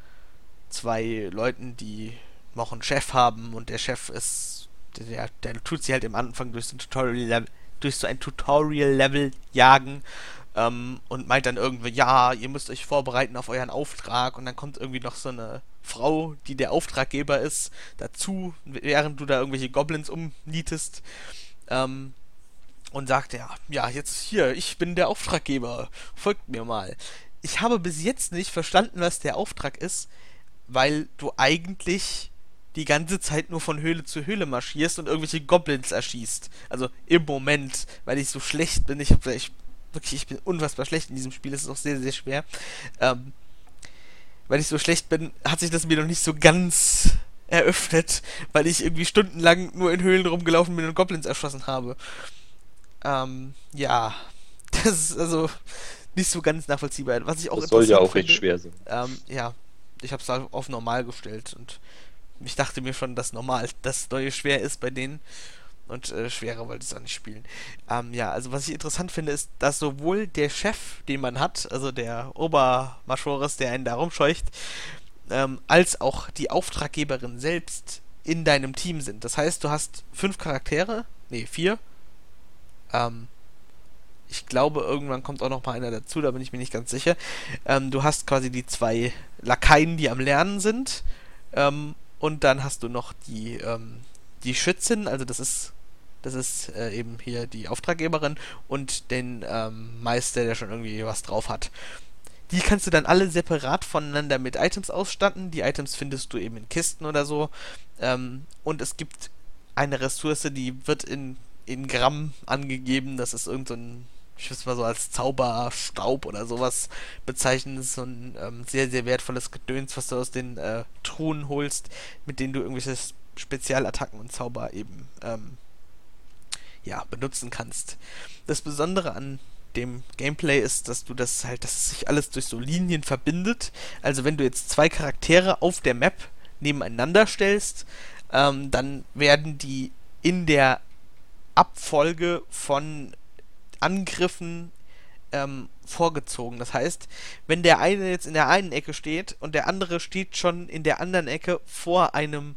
zwei Leuten, die noch einen Chef haben und der Chef ist, der, der tut sie halt im Anfang durch so ein Tutorial, durch so ein Tutorial-Level jagen ähm, und meint dann irgendwie, ja, ihr müsst euch vorbereiten auf euren Auftrag und dann kommt irgendwie noch so eine Frau, die der Auftraggeber ist, dazu, während du da irgendwelche Goblins umnietest ähm, und sagt, ja, ja, jetzt hier, ich bin der Auftraggeber, folgt mir mal. Ich habe bis jetzt nicht verstanden, was der Auftrag ist, weil du eigentlich die ganze Zeit nur von Höhle zu Höhle marschierst und irgendwelche Goblins erschießt. Also im Moment, weil ich so schlecht bin. Ich hab, ich, wirklich, ich bin unfassbar schlecht in diesem Spiel. Es ist auch sehr, sehr schwer. Ähm, weil ich so schlecht bin, hat sich das mir noch nicht so ganz eröffnet, weil ich irgendwie stundenlang nur in Höhlen rumgelaufen bin und Goblins erschossen habe. Ähm, ja. Das ist also nicht so ganz nachvollziehbar. Was ich auch Das soll ja auch finde, recht schwer sein. Ähm, ja, ich habe es auf normal gestellt und ich dachte mir schon, dass normal das neue schwer ist bei denen und äh, schwerer wollte ich es auch nicht spielen. Ähm, ja, also was ich interessant finde, ist, dass sowohl der Chef, den man hat, also der Obermajoris, der einen da rumscheucht, ähm, als auch die Auftraggeberin selbst in deinem Team sind. Das heißt, du hast fünf Charaktere, nee, vier. Ähm, ich glaube, irgendwann kommt auch noch mal einer dazu, da bin ich mir nicht ganz sicher. Ähm, du hast quasi die zwei Lakaien, die am Lernen sind. Ähm, und dann hast du noch die, ähm, die Schützin, also das ist, das ist äh, eben hier die Auftraggeberin und den ähm, Meister, der schon irgendwie was drauf hat. Die kannst du dann alle separat voneinander mit Items ausstatten. Die Items findest du eben in Kisten oder so. Ähm, und es gibt eine Ressource, die wird in, in Gramm angegeben. Das ist irgend so ein, ich würde es mal so als Zauberstaub oder sowas bezeichnen. Das ist so ein ähm, sehr, sehr wertvolles Gedöns, was du aus den äh, Truhen holst, mit denen du irgendwelche Spezialattacken und Zauber eben ähm, ja, benutzen kannst. Das Besondere an dem Gameplay ist, dass du das halt, dass sich alles durch so Linien verbindet. Also wenn du jetzt zwei Charaktere auf der Map nebeneinander stellst, ähm, dann werden die in der Abfolge von Angriffen ähm, vorgezogen. Das heißt, wenn der eine jetzt in der einen Ecke steht und der andere steht schon in der anderen Ecke vor einem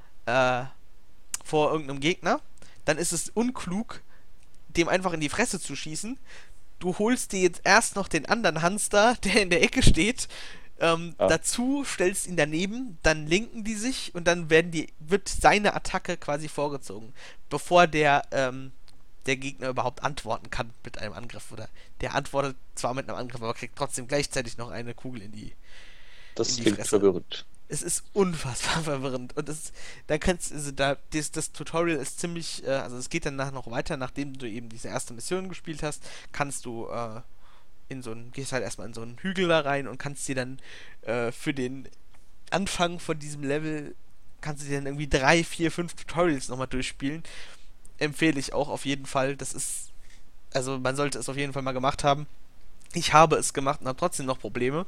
äh, vor irgendeinem Gegner, dann ist es unklug, dem einfach in die Fresse zu schießen. Du holst dir jetzt erst noch den anderen Hamster, der in der Ecke steht, ähm, Ah. dazu, stellst ihn daneben, dann linken die sich und dann werden die, wird seine Attacke quasi vorgezogen, bevor der, ähm, der Gegner überhaupt antworten kann mit einem Angriff. Oder der antwortet zwar mit einem Angriff, aber kriegt trotzdem gleichzeitig noch eine Kugel in die, Das in die klingt Fresse. verwirrend. Es ist unfassbar verwirrend. Und es, da kannst also da, das, das Tutorial ist ziemlich, äh, also es geht danach noch weiter, nachdem du eben diese erste Mission gespielt hast, kannst du äh, in so einen, gehst halt erstmal in so einen Hügel da rein und kannst dir dann äh, für den Anfang von diesem Level, kannst du dir dann irgendwie drei, vier, fünf Tutorials nochmal durchspielen. Empfehle ich auch auf jeden Fall. Das ist, also man sollte es auf jeden Fall mal gemacht haben. Ich habe es gemacht und habe trotzdem noch Probleme.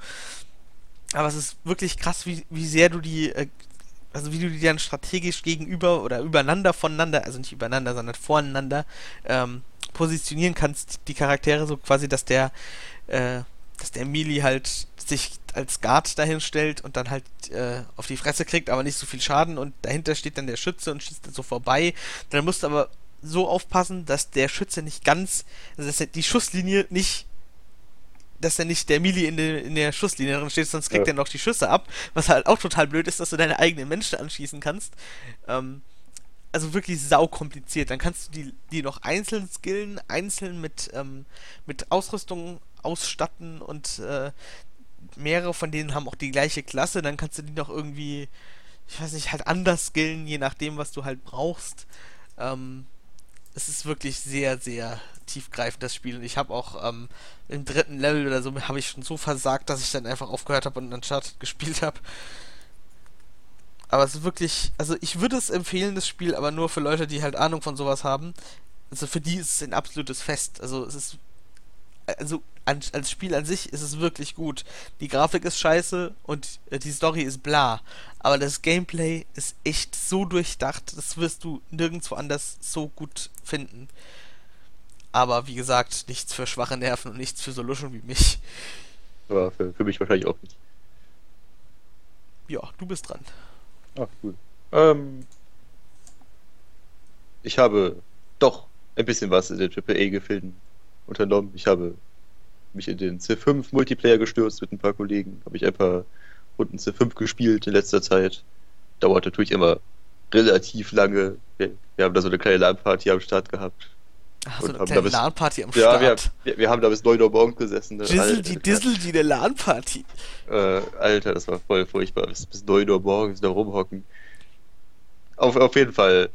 Aber es ist wirklich krass, wie, wie sehr du die, äh, also wie du die dann strategisch gegenüber oder übereinander voneinander, also nicht übereinander, sondern voneinander ähm, positionieren kannst, die Charaktere, so quasi, dass der, äh, dass der Melee halt sich als Guard dahin stellt und dann halt äh, auf die Fresse kriegt, aber nicht so viel Schaden und dahinter steht dann der Schütze und schießt dann so vorbei. Dann musst du aber so aufpassen, dass der Schütze nicht ganz, also dass die Schusslinie nicht, dass er nicht der Melee in, de, in der Schusslinie drin steht, sonst kriegt Ja. er noch die Schüsse ab, was halt auch total blöd ist, dass du deine eigenen Menschen anschießen kannst. Ähm, also wirklich sau kompliziert. Dann kannst du die, die noch einzeln skillen, einzeln mit, ähm, mit Ausrüstung ausstatten und äh, mehrere von denen haben auch die gleiche Klasse, dann kannst du die noch irgendwie, ich weiß nicht, halt anders skillen, je nachdem, was du halt brauchst. Ähm, es ist wirklich sehr, sehr tiefgreifend, das Spiel. Und ich habe auch ähm, im dritten Level oder so, habe ich schon so versagt, dass ich dann einfach aufgehört habe und Uncharted gespielt habe. Aber es ist wirklich, also ich würde es empfehlen, das Spiel, aber nur für Leute, die halt Ahnung von sowas haben. Also für die ist es ein absolutes Fest. Also es ist, also an, als Spiel an sich ist es wirklich gut. Die Grafik ist scheiße und äh, die Story ist bla. Aber das Gameplay ist echt so durchdacht, das wirst du nirgendwo anders so gut finden. Aber wie gesagt, nichts für schwache Nerven und nichts für so Luschen wie mich. Aber für, für mich wahrscheinlich auch nicht. Ja, du bist dran. Ach, cool. Ähm, ich habe doch ein bisschen was in den Triple A-Gefilden unternommen. Ich habe mich in den Civ fünf Multiplayer gestürzt mit ein paar Kollegen. Habe ich ein paar Runden Civ fünf gespielt in letzter Zeit. Dauert natürlich immer relativ lange. Wir, wir haben da so eine kleine LAN-Party am Start gehabt. Ach, so Und eine haben da kleine bis, LAN-Party am ja, wir, Start. wir, wir haben da bis neun Uhr morgens gesessen. Ne? Dizzle, die Alter, Dizzle, die eine LAN-Party. äh, Alter, das war voll furchtbar. Bis, bis neun Uhr morgens da rumhocken. Auf, auf jeden Fall.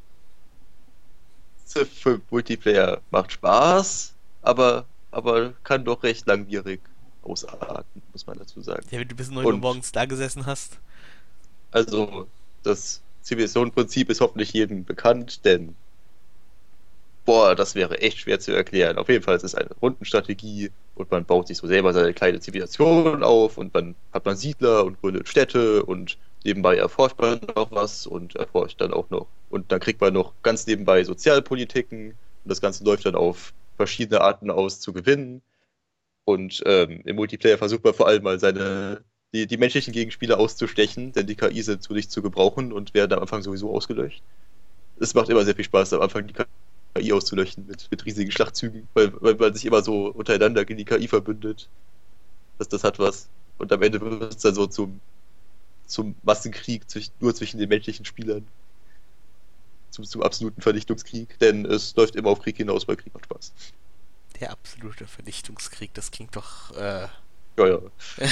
Civ fünf Multiplayer macht Spaß, aber, aber kann doch recht langwierig ausarten, muss man dazu sagen. Ja, wenn du bis neun Uhr Und morgens da gesessen hast. also, das Zivilisation-Prinzip ist hoffentlich jedem bekannt, denn boah, das wäre echt schwer zu erklären. Auf jeden Fall ist es eine Rundenstrategie und man baut sich so selber seine kleine Zivilisation auf und dann hat man Siedler und gründet Städte und nebenbei erforscht man noch was und erforscht dann auch noch. Und dann kriegt man noch ganz nebenbei Sozialpolitiken und das Ganze läuft dann auf verschiedene Arten aus zu gewinnen. Und ähm, im Multiplayer versucht man vor allem mal seine die, die menschlichen Gegenspieler auszustechen, denn die K I sind so nicht zu gebrauchen und werden am Anfang sowieso ausgelöscht. Es macht immer sehr viel Spaß, am Anfang die K I auszulöschen mit, mit riesigen Schlachtzügen, weil, weil man sich immer so untereinander gegen die K I verbündet. Das, das hat was. Und am Ende wird es dann so zum, zum Massenkrieg zwischen, nur zwischen den menschlichen Spielern. Zum, zum absoluten Vernichtungskrieg, denn es läuft immer auf Krieg hinaus, weil Krieg macht Spaß. Der absolute Vernichtungskrieg, das klingt doch, äh... Ja, ja.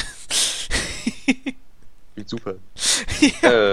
Klingt super. ja. Äh,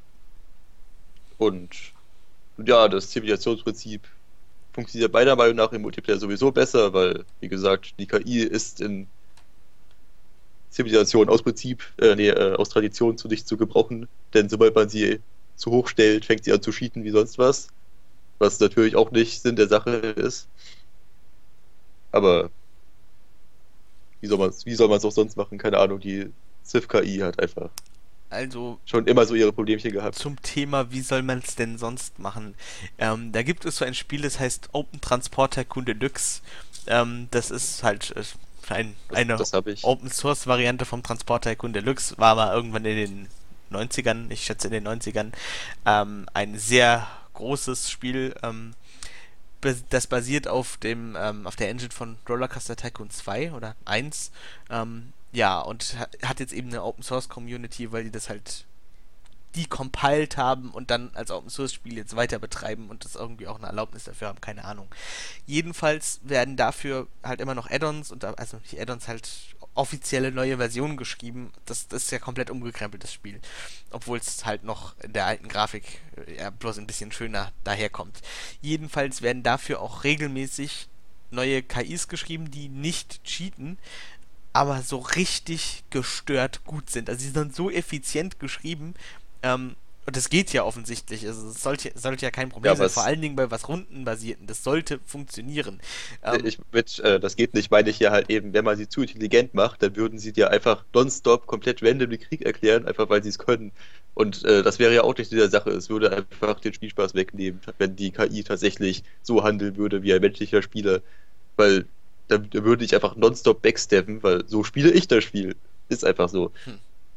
und ja, das Zivilisationsprinzip funktioniert meiner Meinung nach im Multiplayer sowieso besser, weil, wie gesagt, die K I ist in Zivilisation aus Prinzip, äh, nee, äh, aus Tradition zu nicht zu gebrauchen, denn sobald man sie zu hoch stellt, fängt sie an zu cheaten wie sonst was, was natürlich auch nicht Sinn der Sache ist. Aber wie soll man es wie soll man es auch sonst machen? Keine Ahnung, die Civ-K I hat einfach Also, schon immer so ihre Problemchen gehabt. zum Thema, wie soll man es denn sonst machen? Ähm, da gibt es so ein Spiel, das heißt Open Transport Tycoon Deluxe. Ähm, das ist halt äh, ein, Das, eine das habe ich. Open-Source-Variante vom Transport Tycoon Deluxe, war aber irgendwann in den neunzigern, ich schätze in den neunzigern, ähm, ein sehr großes Spiel, ähm, bas- das basiert auf dem, ähm, auf der Engine von Rollercoaster Tycoon zwei oder eins. Ähm, ja, und ha- hat jetzt eben eine Open-Source-Community, weil die das halt decompiled haben und dann als Open Source Spiel jetzt weiter betreiben und das irgendwie auch eine Erlaubnis dafür haben, keine Ahnung. Jedenfalls werden dafür halt immer noch Add-ons und da, also nicht Add-ons, halt offizielle neue Versionen geschrieben. Das, das ist ja komplett umgekrempelt, das Spiel. Obwohl es halt noch in der alten Grafik äh, ja bloß ein bisschen schöner daherkommt. Jedenfalls werden dafür auch regelmäßig neue K Is geschrieben, die nicht cheaten, aber so richtig gestört gut sind. Also sie sind so effizient geschrieben, ähm, und das geht ja offensichtlich. Also es sollte, sollte ja kein Problem Ja, sein, was vor allen Dingen bei was Rundenbasierten. Das sollte funktionieren. Ähm, ich mit, äh, das geht nicht, meine ich ja halt eben, wenn man sie zu intelligent macht, dann würden sie dir einfach nonstop komplett random den Krieg erklären, einfach weil sie es können. Und äh, das wäre ja auch nicht in der Sache. Es würde einfach den Spielspaß wegnehmen, wenn die K I tatsächlich so handeln würde wie ein menschlicher Spieler. Weil da, da würde ich einfach nonstop backstabben, weil so spiele ich das Spiel. Ist einfach so. hm.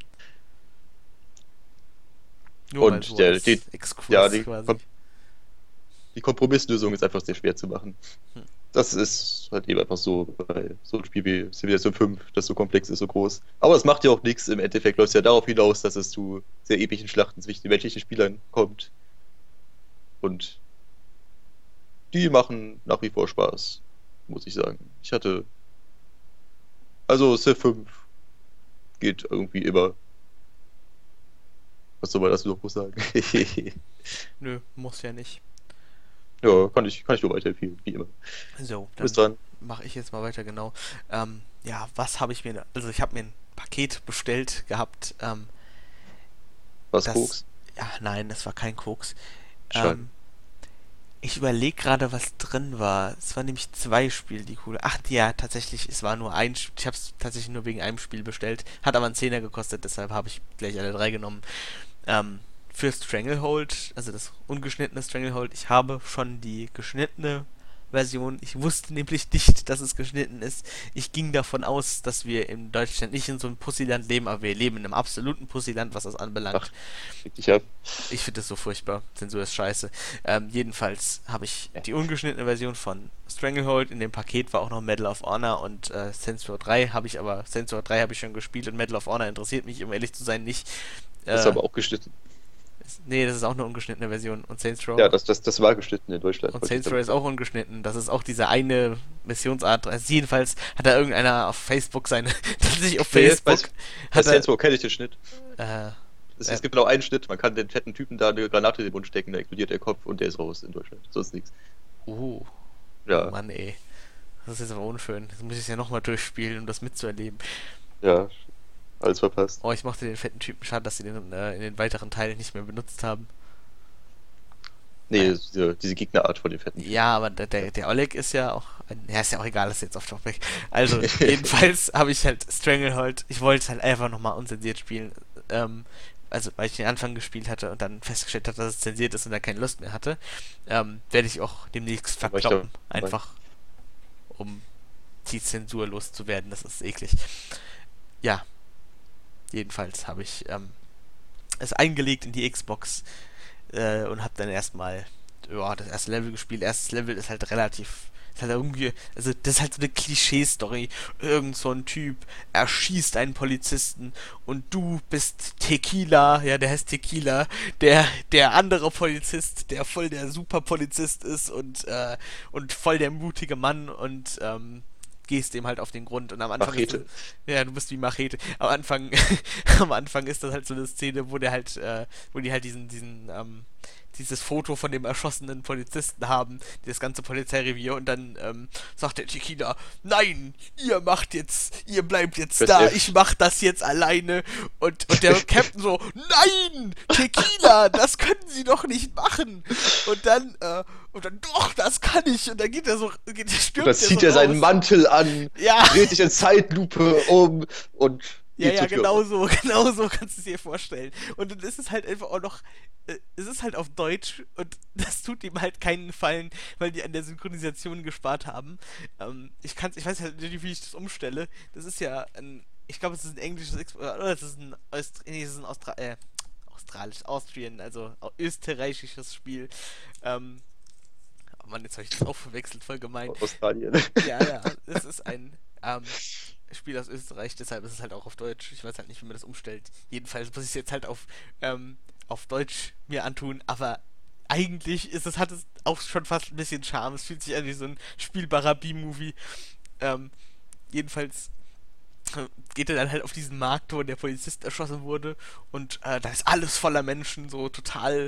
Nur mal Und so der, als die, Exkurs ja, die, quasi. Kom die Kompromisslösung ist einfach sehr schwer zu machen. Hm. Das ist halt eben einfach so bei so einem Spiel wie Civilization fünf, das so komplex ist, so groß. Aber es macht ja auch nichts. Im Endeffekt läuft es ja darauf hinaus, dass es zu sehr epischen Schlachten zwischen den menschlichen Spielern kommt. Und die machen nach wie vor Spaß, muss ich sagen. Ich hatte. Also Civ fünf geht irgendwie immer. Was soll man dazu noch groß sagen? Nö, muss ja nicht. Ja, kann ich, kann ich nur weiterempfehlen, wie immer. So, Du bist dann dran. mache ich jetzt mal weiter, genau. Ähm, ja, was habe ich mir... Also ich habe mir ein Paket bestellt gehabt. Ähm, Was, das... Koks? Ja, nein, das war kein Koks. Schade. Ähm, Ich überlege gerade, was drin war. Es waren nämlich zwei Spiele, die cool. Ach ja, tatsächlich, es war nur ein Spiel. Ich habe es tatsächlich nur wegen einem Spiel bestellt. Hat aber einen Zehner gekostet, deshalb habe ich gleich alle drei genommen. Ähm, für Stranglehold, also das ungeschnittene Stranglehold, ich habe schon die geschnittene Version. Ich wusste nämlich nicht, dass es geschnitten ist. Ich ging davon aus, dass wir in Deutschland nicht in so einem Pussyland leben, aber wir leben in einem absoluten Pussyland, was das anbelangt. Ach, fick dich ab. Ich finde das so furchtbar. Zensur ist scheiße. Ähm, jedenfalls habe ich die ungeschnittene Version von Stranglehold. In dem Paket war auch noch Medal of Honor und äh, Saints Row drei habe ich aber, Saints Row drei habe ich schon gespielt und Medal of Honor interessiert mich, um ehrlich zu sein, nicht. Das ist Äh, aber auch geschnitten. nee, das ist auch eine ungeschnittene Version. Und Saints Row. Ja, das, das, das war geschnitten in Deutschland. Und Saints Row ist auch ungeschnitten. Das ist auch diese eine Missionsart. Also jedenfalls hat da irgendeiner auf Facebook seine. Tatsächlich auf Nee, Facebook. bei, bei hat Saints er, Row kenne ich den Schnitt. äh, Es, äh, es gibt genau einen Schnitt, man kann den fetten Typen da eine Granate in den Mund stecken, da explodiert der Kopf und der ist raus in Deutschland. Sonst nichts. uh, Ja, oh Mann, ey. Das ist jetzt aber unschön. Jetzt muss ich es ja nochmal durchspielen, um das mitzuerleben. ja, alles verpasst. Oh, ich mochte den fetten Typen. Schade, dass sie den äh, in den weiteren Teilen nicht mehr benutzt haben. Nee, Naja. diese, diese Gegnerart von den fetten Typen. Ja, aber der, der, der Oleg ist ja auch. Ein, ja, ist ja auch egal, das ist jetzt auf Topic. Also, jedenfalls habe ich halt Stranglehold. Ich wollte es halt einfach nochmal unzensiert spielen. Ähm, also, weil ich den Anfang gespielt hatte und dann festgestellt habe, dass es zensiert ist und dann keine Lust mehr hatte. Ähm, werde ich auch demnächst Aber ich verkloppen. glaub- Einfach, um die Zensur loszuwerden. Das ist eklig. Ja, jedenfalls habe ich ähm, es eingelegt in die Xbox äh, und habe dann erstmal ja, das erste Level gespielt. Erstes Level ist halt relativ ist halt irgendwie, also das ist halt so eine Klischee-Story. Irgend so ein Typ erschießt einen Polizisten und du bist Tequila, ja, der heißt Tequila, der der andere Polizist, der voll der Superpolizist ist und äh, und voll der mutige Mann und ähm, gehst dem halt auf den Grund und am Anfang ist Machete. das, ja, du bist wie Machete. Am Anfang am Anfang ist das halt so eine Szene, wo der halt äh, wo die halt diesen diesen ähm, dieses Foto von dem erschossenen Polizisten haben, das ganze Polizeirevier und dann ähm, sagt der Tequila, nein, ihr macht jetzt, ihr bleibt jetzt Press da, F. ich mach das jetzt alleine und, und der Captain so, nein, Tequila, das können Sie doch nicht machen und dann, äh, und dann, doch, das kann ich und dann geht er so, geht, stürmt Da der zieht so er seinen raus. Mantel an, Ja. dreht sich in Zeitlupe um und Ja, geht ja, zur Tür. genau so, genau so kannst du es dir vorstellen. Und dann ist es halt einfach auch noch, äh, es ist halt auf Deutsch und das tut ihm halt keinen Gefallen, weil die an der Synchronisation gespart haben. Ähm, ich kann's, ich weiß halt nicht, wie ich das umstelle. Das ist ja ein, ich glaube, es ist ein englisches, Ex oder es ist ein, Aust nee, es ist ein Austra äh, australisch, Austrian, also au- österreichisches Spiel. Ähm, oh Mann, jetzt habe ich das auch verwechselt, voll gemein. Australien. Ja, ja, es ist ein ähm, Spiel aus Österreich, deshalb ist es halt auch auf Deutsch. Ich weiß halt nicht, wie man das umstellt. Jedenfalls muss ich es jetzt halt auf, ähm, auf Deutsch mir antun, aber eigentlich ist es, hat es auch schon fast ein bisschen Charme. Es fühlt sich an wie so ein spielbarer B-Movie. Ähm, jedenfalls äh, geht er dann halt auf diesen Markt, wo der Polizist erschossen wurde und äh, da ist alles voller Menschen, so total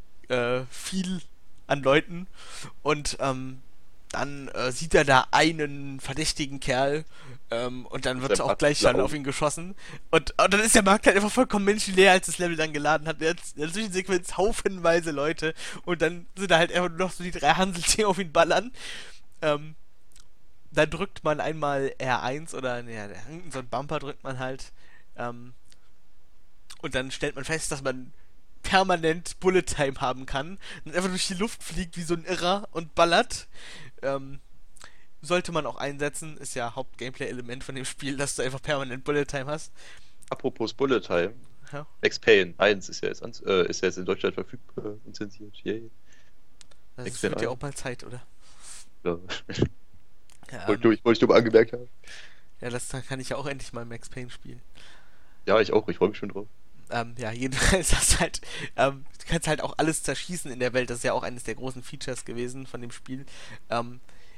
äh, viel an Leuten und ähm, dann äh, sieht er da einen verdächtigen Kerl ähm, und dann wird Sein auch gleich dann Blau. auf ihn geschossen und, und dann ist der Markt halt einfach vollkommen menschenleer, als das Level dann geladen hat. In der Zwischensequenz haufenweise Leute und dann sind da halt einfach nur noch so die drei Hansel, die auf ihn ballern. Ähm, dann drückt man einmal R eins oder ne, so ein Bumper drückt man halt ähm, und dann stellt man fest, dass man permanent Bullet Time haben kann und einfach durch die Luft fliegt wie so ein Irrer und ballert. Ähm, sollte man auch einsetzen, ist ja Haupt-Gameplay-Element von dem Spiel, dass du einfach permanent Bullet Time hast. Apropos Bullet Time. Ja. Max Payne eins ist ja jetzt, ans- äh, ist ja jetzt in Deutschland verfügbar und zensiert. Yay. Das Max wird Payne ja eins. auch mal Zeit, oder? Ja. Ja, Wollte ähm, ich, wollte ich nur mal angemerkt haben. ja, das dann kann ich ja auch endlich mal Max Payne spielen. Ja, ich auch, ich freue mich schon drauf. Ähm, ja, jedenfalls hast du halt, ähm, du kannst halt auch alles zerschießen in der Welt, das ist ja auch eines der großen Features gewesen von dem Spiel. Ähm,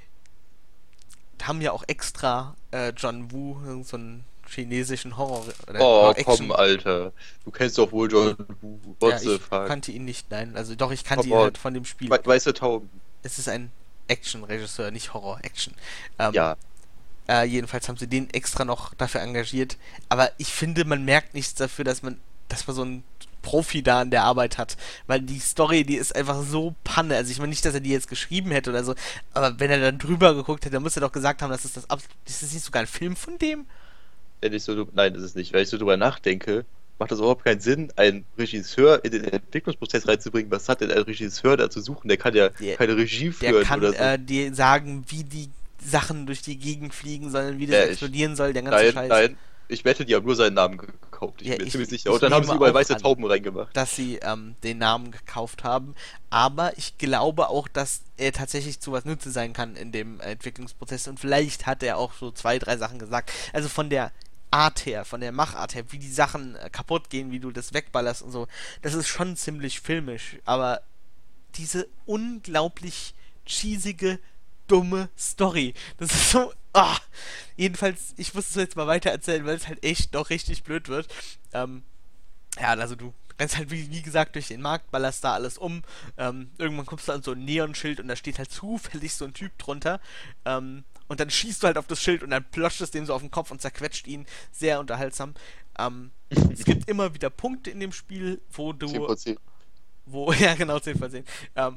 haben ja auch extra äh, John Woo, irgend so einen chinesischen Horror oder Oh, Action. komm, Alter. Du kennst doch wohl John Woo. What Ja, the ich fuck? kannte ihn nicht, nein. Also doch, ich kannte Come ihn on. halt von dem Spiel. We weiße Tauben. Es ist ein Action-Regisseur, nicht Horror-Action. Ähm, Ja. Äh, jedenfalls haben sie den extra noch dafür engagiert. Aber ich finde, man merkt nichts dafür, dass man, dass man so ein Profi da an der Arbeit hat, weil die Story, die ist einfach so Panne. Also ich meine nicht, dass er die jetzt geschrieben hätte oder so, aber wenn er dann drüber geguckt hätte, dann muss er doch gesagt haben, dass es das absolut, ist das nicht sogar ein Film von dem? Wenn ich so, nein, ist es nicht. Wenn ich so drüber nachdenke, macht das überhaupt keinen Sinn, einen Regisseur in den Entwicklungsprozess reinzubringen. Was hat denn ein Regisseur da zu suchen? Der kann ja Der, keine Regie der führen kann oder so. äh, dir sagen, wie die Sachen durch die Gegend fliegen sollen, wie das Ja, ich- explodieren soll, der ganze Nein, Scheiß. nein. Ich wette, die haben nur seinen Namen gekauft. Ich Ja, bin mir ich- ziemlich sicher. ich Und dann haben nehme sie überall auch weiße an. Tauben reingemacht. Dass sie ähm, den Namen gekauft haben. Aber ich glaube auch, dass er tatsächlich zu was Nütze sein kann in dem Entwicklungsprozess. Und vielleicht hat er auch so zwei, drei Sachen gesagt. Also von der Art her, von der Machart her, wie die Sachen äh, kaputt gehen, wie du das wegballerst und so. Das ist schon ziemlich filmisch. Aber diese unglaublich cheesige, dumme Story. Das ist so. Ah. Jedenfalls, ich muss es jetzt mal weiter erzählen, weil es halt echt doch richtig blöd wird. Ähm, ja, also du rennst halt wie, wie gesagt durch den Markt, ballerst da alles um. Ähm, irgendwann kommst du an so ein Neonschild und da steht halt zufällig so ein Typ drunter. Ähm, und dann schießt du halt auf das Schild und dann plotscht es dem so auf den Kopf und zerquetscht ihn. Sehr unterhaltsam. Ähm, es gibt immer wieder Punkte in dem Spiel, wo du. zehn von zehn. Wo, ja genau, zehn von zehn. Ähm,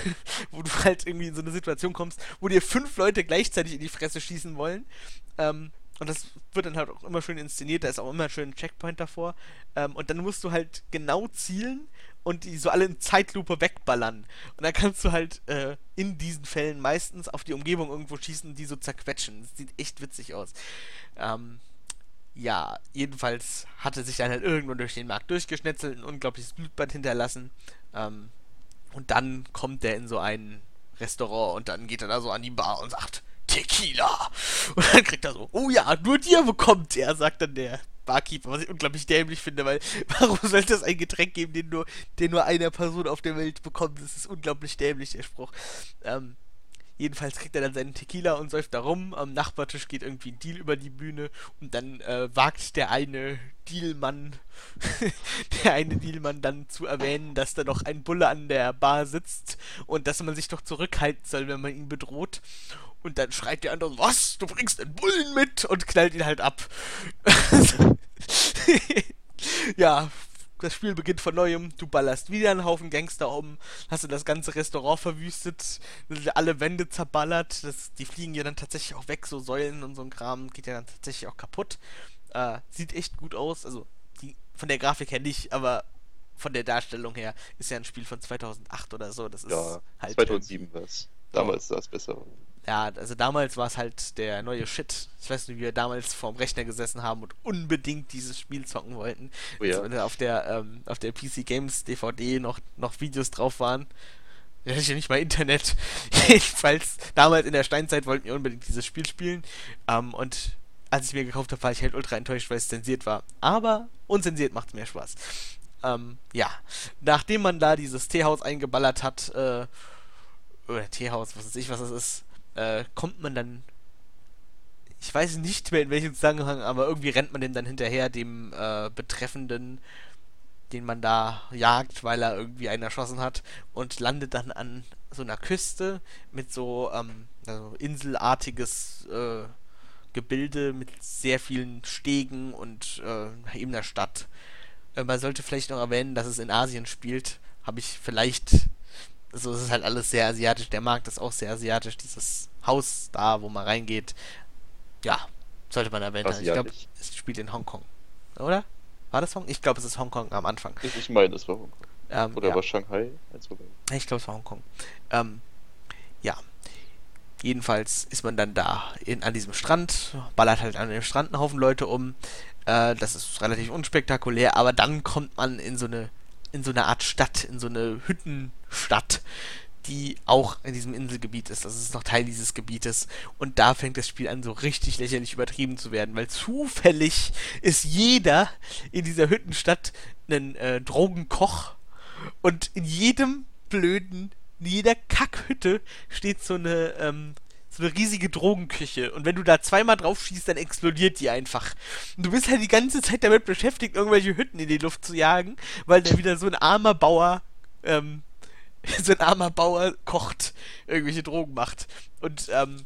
wo du halt irgendwie in so eine Situation kommst, wo dir fünf Leute gleichzeitig in die Fresse schießen wollen. Ähm, und das wird dann halt auch immer schön inszeniert, da ist auch immer schön ein Checkpoint davor. Ähm, und dann musst du halt genau zielen und die so alle in Zeitlupe wegballern. Und dann kannst du halt äh, in diesen Fällen meistens auf die Umgebung irgendwo schießen, die so zerquetschen. Das sieht echt witzig aus. Ähm, ja, jedenfalls hatte sich dann halt irgendwo durch den Markt durchgeschnetzelt, ein unglaubliches Blutbad hinterlassen. Ähm, und dann kommt der in so ein Restaurant und dann geht er da so an die Bar und sagt, Tequila. Und dann kriegt er so, oh ja, nur dir bekommt er, sagt dann der Barkeeper, was ich unglaublich dämlich finde, weil warum sollte es ein Getränk geben, den nur, den nur eine Person auf der Welt bekommt? Das ist unglaublich dämlich, der Spruch. Ähm, jedenfalls kriegt er dann seinen Tequila und säuft da rum. Am Nachbartisch geht irgendwie ein Deal über die Bühne und dann äh, wagt der eine Dealmann, der eine Dealmann dann zu erwähnen, dass da noch ein Bulle an der Bar sitzt und dass man sich doch zurückhalten soll, wenn man ihn bedroht. Und dann schreit der andere, was? Du bringst einen Bullen mit? Und knallt ihn halt ab. Ja, das Spiel beginnt von neuem. Du ballerst wieder einen Haufen Gangster um. Hast du das ganze Restaurant verwüstet. Alle Wände zerballert. Das, die fliegen ja dann tatsächlich auch weg. So Säulen und so ein Kram geht ja dann tatsächlich auch kaputt. Äh, sieht echt gut aus. Also, die, von der Grafik her nicht, aber von der Darstellung her ist ja ein Spiel von zweitausendacht oder so. Das ist Ja, halt. zweitausendsieben war es. Damals sah es besser aus. Ja, also damals war es halt der neue Shit. Ich weiß nicht, wie wir damals vorm Rechner gesessen haben und unbedingt dieses Spiel zocken wollten. Oh ja. Also, wenn auf der, ähm, auf der P C Games D V D noch, noch Videos drauf waren. Da hatte ich ja nicht mal Internet. Jedenfalls, damals in der Steinzeit wollten wir unbedingt dieses Spiel spielen. Ähm, und als ich mir gekauft habe, war ich halt ultra enttäuscht, weil es zensiert war. Aber unzensiert macht mehr Spaß. Ähm, ja. Nachdem man da dieses Teehaus eingeballert hat, äh, oder Teehaus, was weiß ich, was das ist, äh, kommt man dann, ich weiß nicht mehr in welchem Zusammenhang, aber irgendwie rennt man dem dann hinterher, dem äh, Betreffenden, den man da jagt, weil er irgendwie einen erschossen hat und landet dann an so einer Küste mit so ähm, also inselartiges äh, Gebilde mit sehr vielen Stegen und äh, eben einer Stadt. Äh, man sollte vielleicht noch erwähnen, dass es in Asien spielt. Habe ich vielleicht... Also es ist halt alles sehr asiatisch. Der Markt ist auch sehr asiatisch. Dieses Haus da, wo man reingeht. Ja, sollte man erwähnen. Ich glaube, Asiatisch. es spielt in Hongkong. Oder? War das Hongkong? Ich glaube, es ist Hongkong am Anfang. Ich, ich meine, es war Hongkong. Ähm, Oder ja. war Shanghai? Eins vorbei. Ich glaube, es war Hongkong. Ähm, ja. Jedenfalls ist man dann da in, an diesem Strand, ballert halt an dem Strand einen Haufen Leute um. Äh, das ist relativ unspektakulär, aber dann kommt man in so eine in so eine Art Stadt, in so eine Hüttenstadt, die auch in diesem Inselgebiet ist. Das ist noch Teil dieses Gebietes. Und da fängt das Spiel an, so richtig lächerlich übertrieben zu werden, weil zufällig ist jeder in dieser Hüttenstadt ein äh, Drogenkoch und in jedem blöden, in jeder Kackhütte steht so eine, ähm, so eine riesige Drogenküche. Und wenn du da zweimal drauf schießt, dann explodiert die einfach. Und du bist halt die ganze Zeit damit beschäftigt, irgendwelche Hütten in die Luft zu jagen, weil da wieder so ein armer Bauer, ähm, so ein armer Bauer kocht, irgendwelche Drogen macht. Und, ähm,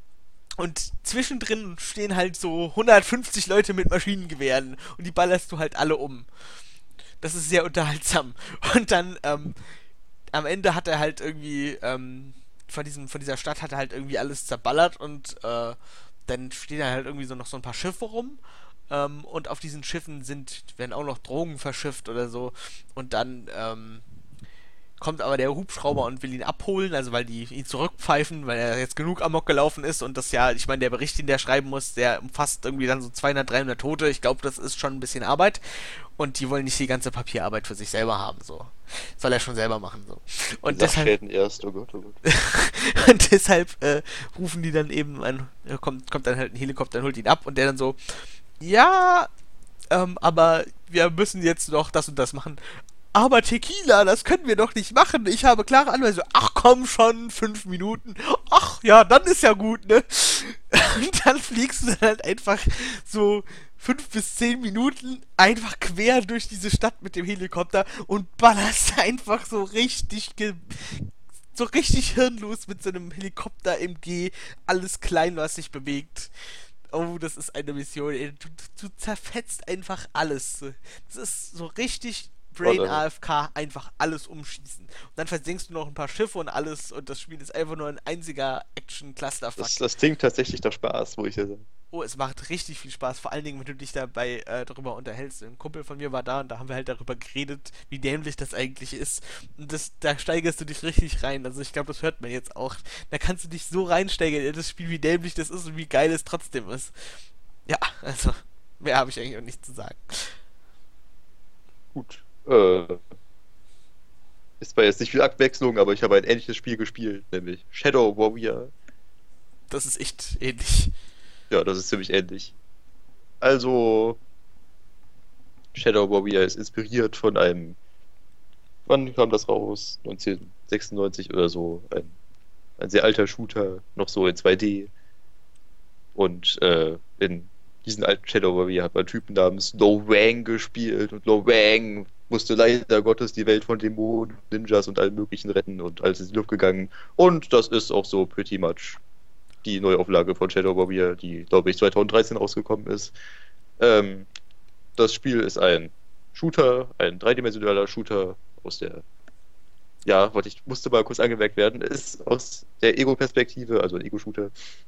und zwischendrin stehen halt so hundertfünfzig Leute mit Maschinengewehren und die ballerst du halt alle um. Das ist sehr unterhaltsam. Und dann, ähm, am Ende hat er halt irgendwie, ähm, von diesem, von dieser Stadt hat er halt irgendwie alles zerballert und, äh, dann stehen da halt irgendwie so noch so ein paar Schiffe rum. Ähm, und auf diesen Schiffen sind, werden auch noch Drogen verschifft oder so. Und dann, ähm, kommt aber der Hubschrauber und will ihn abholen, also weil die ihn zurückpfeifen, weil er jetzt genug Amok gelaufen ist und das ja, ich meine, der Bericht, den der schreiben muss, der umfasst irgendwie dann so zweihundert, dreihundert Tote. Ich glaube, das ist schon ein bisschen Arbeit und die wollen nicht die ganze Papierarbeit für sich selber haben, so. Soll er schon selber machen, so. Und deshalb, Sachschäden erst, oh Gott, oh Gott. und deshalb äh, rufen die dann eben, ein, kommt, kommt dann halt ein Helikopter und holt ihn ab und der dann so, ja, ähm, aber wir müssen jetzt noch das und das machen. Aber Tequila, das können wir doch nicht machen. Ich habe klare Anweisungen. Ach komm schon, fünf Minuten. Ach ja, dann ist ja gut, ne? Und dann fliegst du dann halt einfach so fünf bis zehn Minuten einfach quer durch diese Stadt mit dem Helikopter und ballerst einfach so richtig ge so richtig hirnlos mit so einem Helikopter-M G. Alles klein, was sich bewegt. Oh, das ist eine Mission. Ey. Du, du, du zerfetzt einfach alles. Das ist so richtig Brain A F K, einfach alles umschießen. Und dann versenkst du noch ein paar Schiffe und alles und das Spiel ist einfach nur ein einziger Action-Clusterfuck. Das, das klingt tatsächlich nach Spaß, wo ich ja sagen. Oh, es macht richtig viel Spaß, vor allen Dingen, wenn du dich dabei äh, darüber unterhältst. Ein Kumpel von mir war da und da haben wir halt darüber geredet, wie dämlich das eigentlich ist. Und das, da steigerst du dich richtig rein. Also ich glaube, das hört man jetzt auch. Da kannst du dich so reinsteigern in das Spiel, wie dämlich das ist und wie geil es trotzdem ist. Ja, also, mehr habe ich eigentlich auch nicht zu sagen. Gut. Äh, ist zwar jetzt nicht viel Abwechslung, aber ich habe ein ähnliches Spiel gespielt, nämlich Shadow Warrior. Das ist echt ähnlich. Ja, das ist ziemlich ähnlich. Also, Shadow Warrior ist inspiriert von einem, wann kam das raus? neunzehnhundertsechsundneunzig oder so. Ein, ein sehr alter Shooter, noch so in zwei D. Und äh, in diesen alten Shadow Warrior hat man einen Typen namens Lo Wang gespielt und Lo Wang musste leider Gottes die Welt von Dämonen, Ninjas und allem möglichen retten und alles ist in die Luft gegangen. Und das ist auch so pretty much die Neuauflage von Shadow Warrior, die, glaube ich, zweitausenddreizehn rausgekommen ist. Ähm, das Spiel ist ein Shooter, ein dreidimensionaler Shooter aus der, ja, warte, ich musste mal kurz angemerkt werden, ist aus der Ego-Perspektive, also ein Ego-Shooter.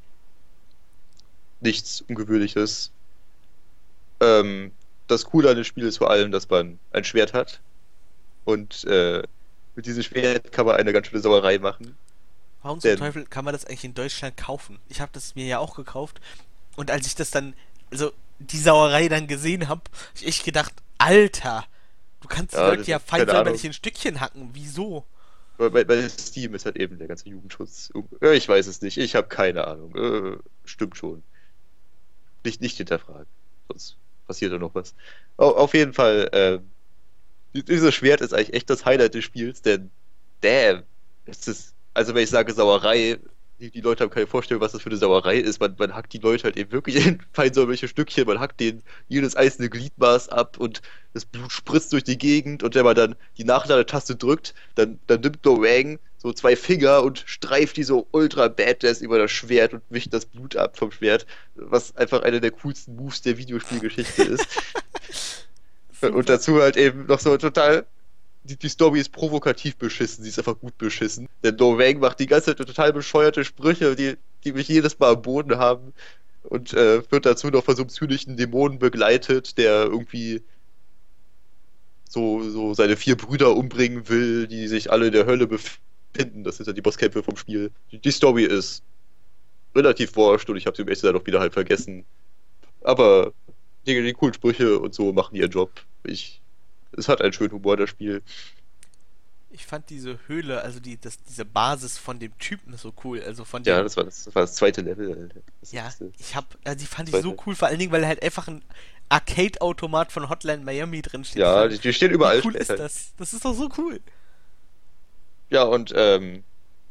Nichts Ungewöhnliches. Ähm, das Coole an dem Spiel ist vor allem, dass man ein Schwert hat und äh, mit diesem Schwert kann man eine ganz schöne Sauerei machen. Warum zum Teufel kann man das eigentlich in Deutschland kaufen? Ich habe das mir ja auch gekauft und als ich das dann, also die Sauerei dann gesehen habe, habe ich echt gedacht, Alter, du kannst die Ja, Leute ja das- fein keine säuberlich Ahnung. in Stückchen hacken. Wieso? Bei, bei bei Steam ist halt eben der ganze Jugendschutz. Äh, Ich weiß es nicht, ich habe keine Ahnung. Äh, stimmt schon. Nicht, nicht hinterfragen, sonst passiert da noch was. Au, auf jeden Fall, äh, die- dieses Schwert ist eigentlich echt das Highlight des Spiels, denn damn, es ist, also wenn ich sage Sauerei, die, die Leute haben keine Vorstellung, was das für eine Sauerei ist. Man, man hackt die Leute halt eben wirklich in feinsäuberliche Stückchen, man hackt denen jedes einzelne Gliedmaß ab und das Blut spritzt durch die Gegend und wenn man dann die Nachladetaste drückt, dann, dann nimmt Lo Wang so zwei Finger und streift die so ultra badass über das Schwert und wischt das Blut ab vom Schwert, was einfach einer der coolsten Moves der Videospielgeschichte ist. Und dazu halt eben noch so total. Die, die Story ist provokativ beschissen, sie ist einfach gut beschissen. Denn Lo Wang macht die ganze Zeit total bescheuerte Sprüche, die, die mich jedes Mal am Boden haben. Und äh, wird dazu noch von so einem zynischen Dämonen begleitet, der irgendwie so, so seine vier Brüder umbringen will, die sich alle in der Hölle befinden. Das sind ja die Bosskämpfe vom Spiel. Die, die Story ist relativ wurscht und ich habe sie im echten Zeit auch wieder halb vergessen. Aber die, die coolen Sprüche und so machen ihren Job. Ich, es hat einen schönen Humor, das Spiel. Ich fand diese Höhle, also die, das, diese Basis von dem Typen so cool. Also von dem. Ja, das war das, das war das zweite Level, Alter. Das Ja, erste. ich hab, also die fand ich Zweite. so cool, vor allen Dingen, weil halt einfach ein Arcade-Automat von Hotline Miami drin steht. Ja, Ich die, die stehen überall. Wie cool ist später. das? Das ist doch so cool. Ja, und ähm,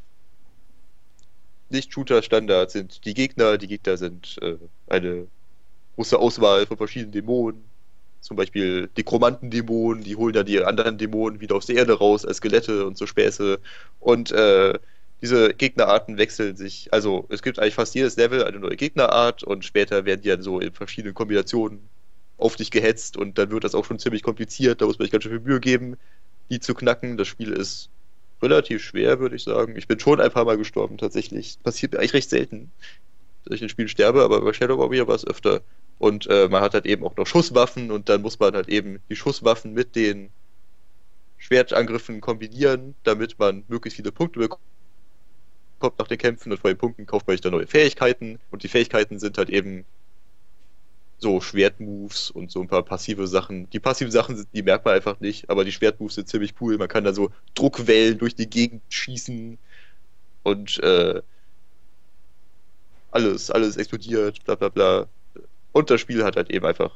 Nicht-Shooter-Standard sind die Gegner. Die Gegner sind äh, eine große Auswahl von verschiedenen Dämonen. Zum Beispiel Nekromanten-Dämonen, die holen ja die anderen Dämonen wieder aus der Erde raus als Skelette und so Späße. Und äh, diese Gegnerarten wechseln sich. Also es gibt eigentlich fast jedes Level eine neue Gegnerart und später werden die dann so in verschiedenen Kombinationen auf dich gehetzt und dann wird das auch schon ziemlich kompliziert. Da muss man sich ganz schön viel Mühe geben, die zu knacken. Das Spiel ist relativ schwer, würde ich sagen. Ich bin schon ein paar Mal gestorben, tatsächlich. Passiert mir eigentlich recht selten, dass ich in Spielen sterbe, aber bei Shadow Warrior war es öfter. Und äh, man hat halt eben auch noch Schusswaffen und dann muss man halt eben die Schusswaffen mit den Schwertangriffen kombinieren, damit man möglichst viele Punkte bekommt nach den Kämpfen und vor den Punkten kauft man sich dann neue Fähigkeiten und die Fähigkeiten sind halt eben so Schwertmoves und so ein paar passive Sachen. Die passiven Sachen, sind, die merkt man einfach nicht, aber die Schwertmoves sind ziemlich cool. Man kann da so Druckwellen durch die Gegend schießen und äh, alles, alles explodiert, bla bla bla. Und das Spiel hat halt eben einfach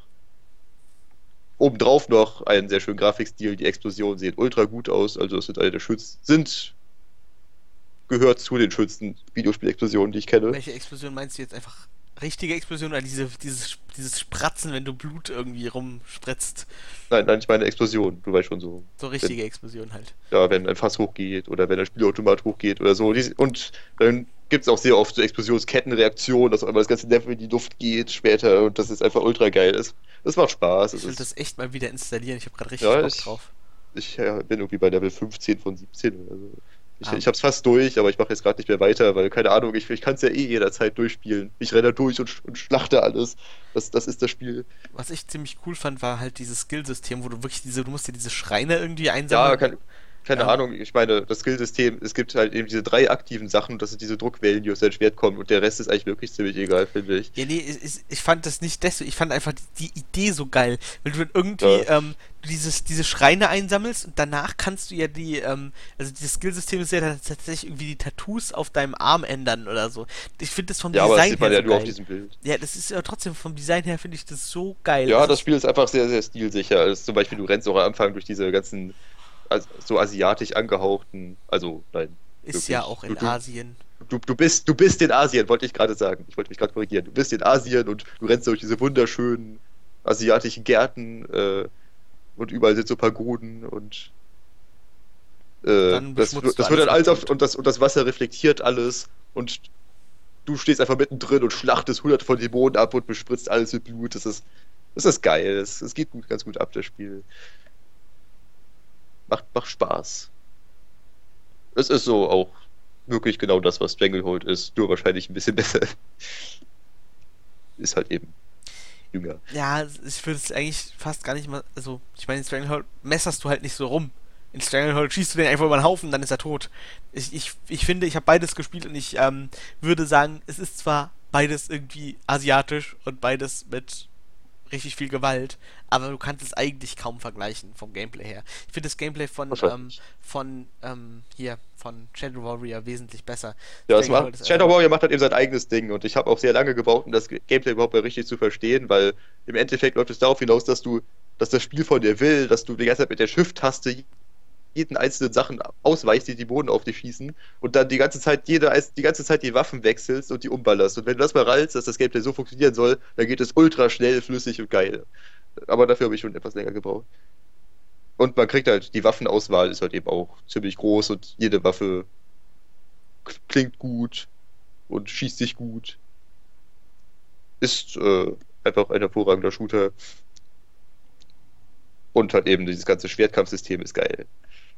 obendrauf noch einen sehr schönen Grafikstil. Die Explosionen sehen ultra gut aus, also es sind eine der schönsten, sind gehört zu den schönsten Videospielexplosionen, die ich kenne. Welche Explosion meinst du jetzt? Einfach richtige Explosion oder diese, dieses, dieses Spratzen, wenn du Blut irgendwie rumspritzt? Nein, nein, ich meine Explosion, du weißt schon so. So richtige wenn, Explosion halt. Ja, wenn ein Fass hochgeht oder wenn ein Spielautomat hochgeht oder so. Und dann gibt es auch sehr oft so Explosionskettenreaktionen, dass einmal das ganze Level in die Luft geht später und das ist einfach ultra geil. Das, das macht Spaß. Ich will das, das echt mal wieder installieren, ich habe gerade richtig ja, Bock ich, drauf. Ich ja, bin irgendwie bei Level fünfzehn von siebzehn oder so. Ich, Ah. ich hab's fast durch, aber ich mache jetzt gerade nicht mehr weiter, weil, keine Ahnung, ich, ich kann es ja eh jederzeit durchspielen. Ich renne da durch und, und schlachte alles. Das, das ist das Spiel. Was ich ziemlich cool fand, war halt dieses Skillsystem, wo du wirklich diese, du musst dir diese Schreine irgendwie einsammeln. Ja, kann, keine Ja. Ahnung, ich meine, das Skillsystem, es gibt halt eben diese drei aktiven Sachen und das sind diese Druckwellen, die aus deinem Schwert kommen und der Rest ist eigentlich wirklich ziemlich egal, finde ich. Ja, nee, ich, ich fand das nicht deswegen, ich fand einfach die, die Idee so geil, weil du dann irgendwie Ja. ähm, dieses, diese Schreine einsammelst und danach kannst du ja die, ähm, also dieses Skillsystem ist ja dann tatsächlich irgendwie die Tattoos auf deinem Arm ändern oder so. Ich finde das vom Ja, aber das Design sieht man her ja so nur auf geil. diesem Bild. Ja, das ist ja trotzdem vom Design her finde ich das so geil. Ja, das das ist, Spiel ist einfach sehr, sehr stilsicher. Also zum Beispiel, du rennst auch am Anfang durch diese ganzen as- so asiatisch angehauchten, also nein, ist wirklich. ja auch in du, du, Asien. du, du bist, du bist in Asien, wollte ich gerade sagen. Ich wollte mich gerade korrigieren. Du bist in Asien und du rennst durch diese wunderschönen asiatischen Gärten äh, und überall sind so Pagoden und äh, Dann das, beschmutzt das du wird dann alles alles auf, mit und das, und das Wasser reflektiert alles und du stehst einfach mittendrin und schlachtest hundert von Dämonen ab und bespritzt alles mit Blut. Das ist, das ist geil. Es, es geht gut, ganz gut ab, das Spiel. Macht, macht Spaß. Es ist so auch wirklich genau das, was Stranglehold ist, nur wahrscheinlich ein bisschen besser. Ist halt eben jünger. Ja, ich würde es eigentlich fast gar nicht mal. Also, ich meine, in Stranglehold messerst du halt nicht so rum. In Stranglehold schießt du den einfach über den Haufen, dann ist er tot. Ich, ich, ich finde, ich habe beides gespielt und ich ähm, würde sagen, es ist zwar beides irgendwie asiatisch und beides mit richtig viel Gewalt, aber du kannst es eigentlich kaum vergleichen vom Gameplay her. Ich finde das Gameplay von, ähm, Wahrscheinlich. von, ähm, hier, von Shadow Warrior wesentlich besser. Ja, es Stranglehold macht, ist Shadow einfach- Warrior macht halt eben sein eigenes Ding und ich habe auch sehr lange gebraucht, um das Gameplay überhaupt mal richtig zu verstehen, weil im Endeffekt läuft es darauf hinaus, dass du, dass das Spiel von dir will, dass du die ganze Zeit mit der Shift-Taste jeden einzelnen Sachen ausweichst, die die Boden auf dich schießen und dann die ganze Zeit jede, die ganze Zeit die Waffen wechselst und die umballerst. Und wenn du das mal rallst, dass das Gameplay so funktionieren soll, dann geht es ultra schnell, flüssig und geil. Aber dafür habe ich schon etwas länger gebraucht. Und man kriegt halt, die Waffenauswahl ist halt eben auch ziemlich groß und jede Waffe k- klingt gut und schießt sich gut. Ist äh, einfach ein hervorragender Shooter. Und halt eben dieses ganze Schwertkampfsystem ist geil.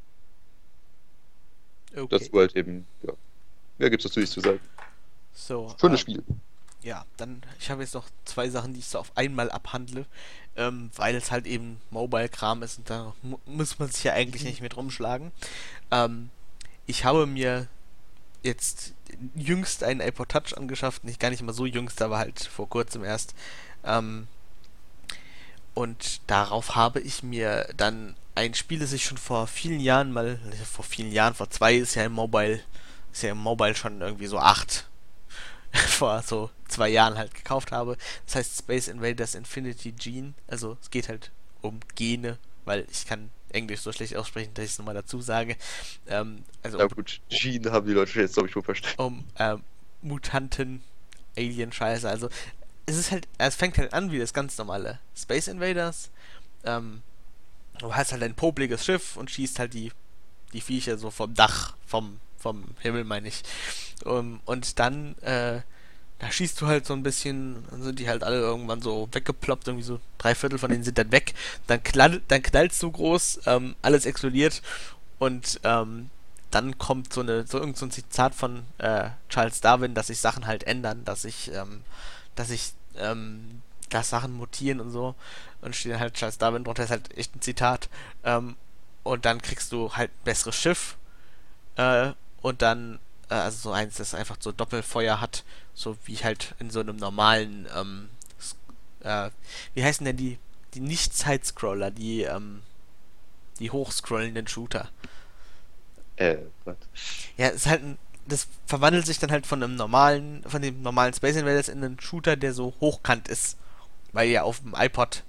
Okay. Dazu halt eben, ja. Mehr gibt's dazu nicht zu sagen. So, Schönes ähm, Spiel. ja, dann, ich habe jetzt noch zwei Sachen, die ich so auf einmal abhandle, ähm, weil es halt eben Mobile-Kram ist und da mu muss man sich ja eigentlich nicht mit rumschlagen. Ähm, ich habe mir jetzt jüngst einen iPod Touch angeschafft, nicht gar nicht mal so jüngst, aber halt vor kurzem erst. Ähm, und darauf habe ich mir dann ein Spiel, das ich schon vor vielen Jahren mal, vor vielen Jahren, vor zwei ist ja im Mobile, ist ja im Mobile schon irgendwie so acht, vor so zwei Jahren halt gekauft habe. Das heißt Space Invaders Infinity Gene. Also es geht halt um Gene, weil ich kann Englisch so schlecht aussprechen, dass ich es nochmal dazu sage. Ähm, also Na um, gut, Gene haben die Leute jetzt, glaube ich, wohl verstanden. um ähm, Mutanten, Alien-Scheiße. Also es ist halt, es fängt halt an wie das ganz normale Space Invaders. Ähm, du hast halt ein popliges Schiff und schießt halt die, die Viecher so vom Dach, vom, vom Himmel, meine ich. Um, und dann äh, da schießt du halt so ein bisschen, dann sind die halt alle irgendwann so weggeploppt, irgendwie so drei Viertel von denen sind dann weg. Dann knall, dann knallt's so groß, ähm, alles explodiert und ähm, dann kommt so eine, so irgend so ein Zitat von äh, Charles Darwin, dass sich Sachen halt ändern, dass sich, ähm, dass sich, ähm, dass Sachen mutieren und so. Und steht dann halt Charles Darwin drunter, ist halt echt ein Zitat. Ähm, und dann kriegst du halt ein besseres Schiff, äh, und dann, äh, also so eins, das einfach so Doppelfeuer hat, so wie halt in so einem normalen, ähm, S- äh, wie heißen denn die, die Nicht-Side-Scroller, die, ähm, die hochscrollenden Shooter. Äh, Gott. Ja, es ist halt ein, das verwandelt sich dann halt von einem normalen, von dem normalen Space Invaders in einen Shooter, der so hochkant ist. Weil ja auf dem iPod,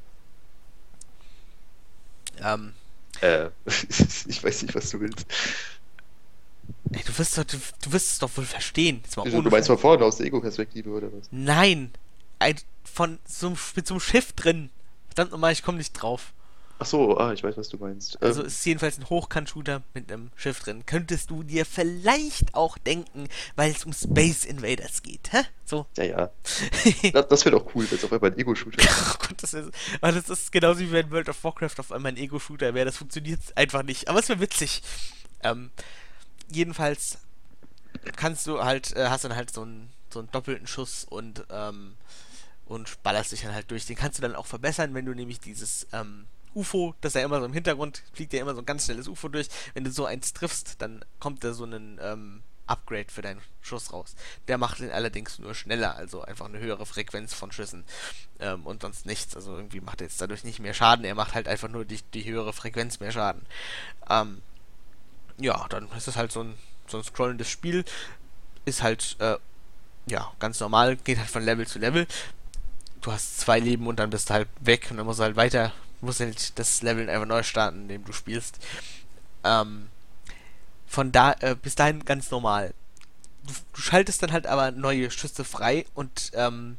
ähm, Äh, ich weiß nicht, was du willst. ey, du wirst doch, du, du wirst es doch wohl verstehen. Jetzt mal Wieso, ohne du meinst Scheiß. von vorne aus der Ego-Perspektive oder was? Nein! Ein, von so, einem- mit so einem Schiff drin. Verdammt nochmal, ich komme nicht drauf. Ach so, ah, ich weiß, was du meinst. Also Ähm, ist jedenfalls ein Hochkant-Shooter mit einem Schiff drin. Könntest du dir vielleicht auch denken, weil es um Space Invaders geht, hä? So. ja, ja. Das, das wäre doch cool, wenn es auf einmal ein Ego-Shooter ist. Oh Gott, das ist, aber das ist genauso wie wenn World of Warcraft auf einmal ein Ego-Shooter wäre. Das funktioniert einfach nicht. Aber es wäre witzig. Ähm, jedenfalls kannst du halt, äh, hast dann halt so einen, so einen doppelten Schuss und, ähm, und ballerst dich dann halt durch. Den kannst du dann auch verbessern, wenn du nämlich dieses, ähm, U F O, das ja immer so im Hintergrund, fliegt ja immer so ein ganz schnelles U F O durch. Wenn du so eins triffst, dann kommt da so ein, ähm, Upgrade für deinen Schuss raus. Der macht den allerdings nur schneller, also einfach eine höhere Frequenz von Schüssen, ähm, und sonst nichts. Also irgendwie macht er jetzt dadurch nicht mehr Schaden, er macht halt einfach nur die, die höhere Frequenz mehr Schaden. Ähm, ja, dann ist es halt so ein, so ein scrollendes Spiel. Ist halt, äh, ja, ganz normal, geht halt von Level zu Level. Du hast zwei Leben und dann bist du halt weg und dann musst du halt weiter, musst halt das Level einfach neu starten, in dem du spielst. Ähm, von da, äh, bis dahin ganz normal. Du, du schaltest dann halt aber neue Schüsse frei und, ähm,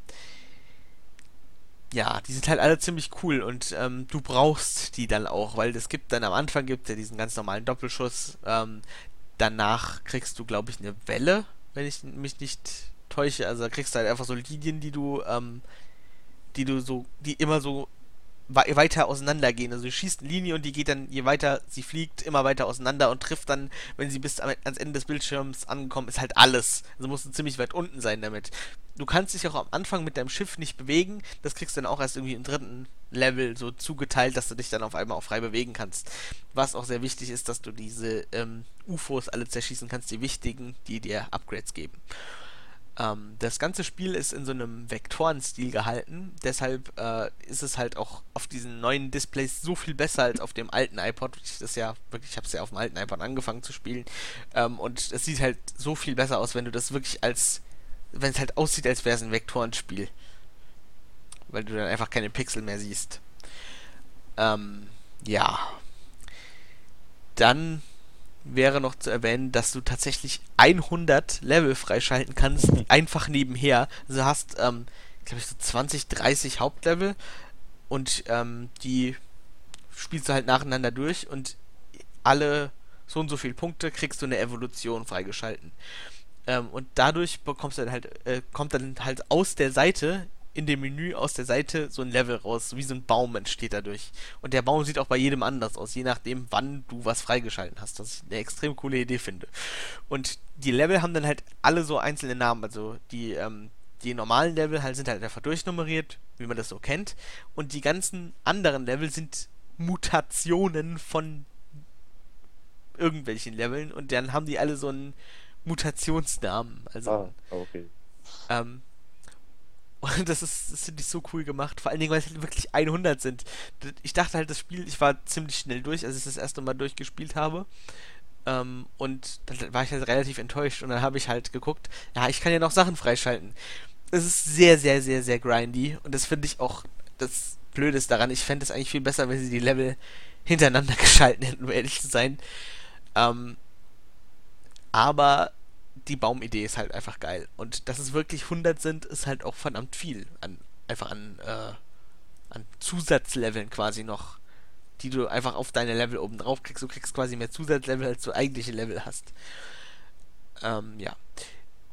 ja, die sind halt alle ziemlich cool und ähm, du brauchst die dann auch, weil es gibt dann am Anfang gibt ja diesen ganz normalen Doppelschuss. Ähm, danach kriegst du, glaube ich, eine Welle, wenn ich mich nicht täusche. Also da kriegst du halt einfach so Linien, die du, ähm, die du so, die immer so wei- weiter auseinandergehen. Also du schießt eine Linie und die geht dann, je weiter sie fliegt, immer weiter auseinander und trifft dann, wenn sie bis am- ans Ende des Bildschirms angekommen ist, halt alles. Also musst du ziemlich weit unten sein damit. Du kannst dich auch am Anfang mit deinem Schiff nicht bewegen. Das kriegst du dann auch erst irgendwie im dritten Level so zugeteilt, dass du dich dann auf einmal auch frei bewegen kannst. Was auch sehr wichtig ist, dass du diese ähm, U F Os alle zerschießen kannst, die wichtigen, die dir Upgrades geben. Ähm, das ganze Spiel ist in so einem Vektorenstil gehalten, deshalb äh, ist es halt auch auf diesen neuen Displays so viel besser als auf dem alten iPod. Ich das ja wirklich, ich habe es ja auf dem alten iPod angefangen zu spielen, ähm, und es sieht halt so viel besser aus, wenn du das wirklich als, wenn es halt aussieht, als wäre es ein Vektorenspiel, weil du dann einfach keine Pixel mehr siehst. Ähm, ja, dann wäre noch zu erwähnen, dass du tatsächlich hundert Level freischalten kannst, einfach nebenher. Also du hast, ähm, glaube ich, so zwanzig, dreißig Hauptlevel und ähm, die spielst du halt nacheinander durch und alle so und so viele Punkte kriegst du eine Evolution freigeschalten. Ähm, und dadurch bekommst du dann halt, äh, kommt dann halt aus der Seite, in dem Menü aus der Seite so ein Level raus, so wie so ein Baum entsteht dadurch. Und der Baum sieht auch bei jedem anders aus, je nachdem, wann du was freigeschalten hast, was ich eine extrem coole Idee finde. Und die Level haben dann halt alle so einzelne Namen, also die, ähm, die normalen Level halt sind halt einfach durchnummeriert, wie man das so kennt. Und die ganzen anderen Level sind Mutationen von irgendwelchen Leveln und dann haben die alle so einen Mutationsnamen. Also, Ah, okay. ähm, und das ist, das finde ich so cool gemacht. Vor allen Dingen, weil es halt wirklich hundert sind. Ich dachte halt, das Spiel, ich war ziemlich schnell durch, als ich das erste Mal durchgespielt habe. Ähm, und dann war ich halt relativ enttäuscht. Und dann habe ich halt geguckt, ja, ich kann ja noch Sachen freischalten. Es ist sehr, sehr, sehr, sehr grindy. Und das finde ich auch das Blöde daran. Ich fände es eigentlich viel besser, wenn sie die Level hintereinander geschalten hätten, um ehrlich zu sein. Ähm, aber die Baumidee ist halt einfach geil. Und dass es wirklich hundert sind, ist halt auch verdammt viel. An, einfach an, äh, an Zusatzleveln quasi noch, die du einfach auf deine Level oben drauf kriegst. Du kriegst quasi mehr Zusatzlevel, als du eigentliche Level hast. Ähm, ja.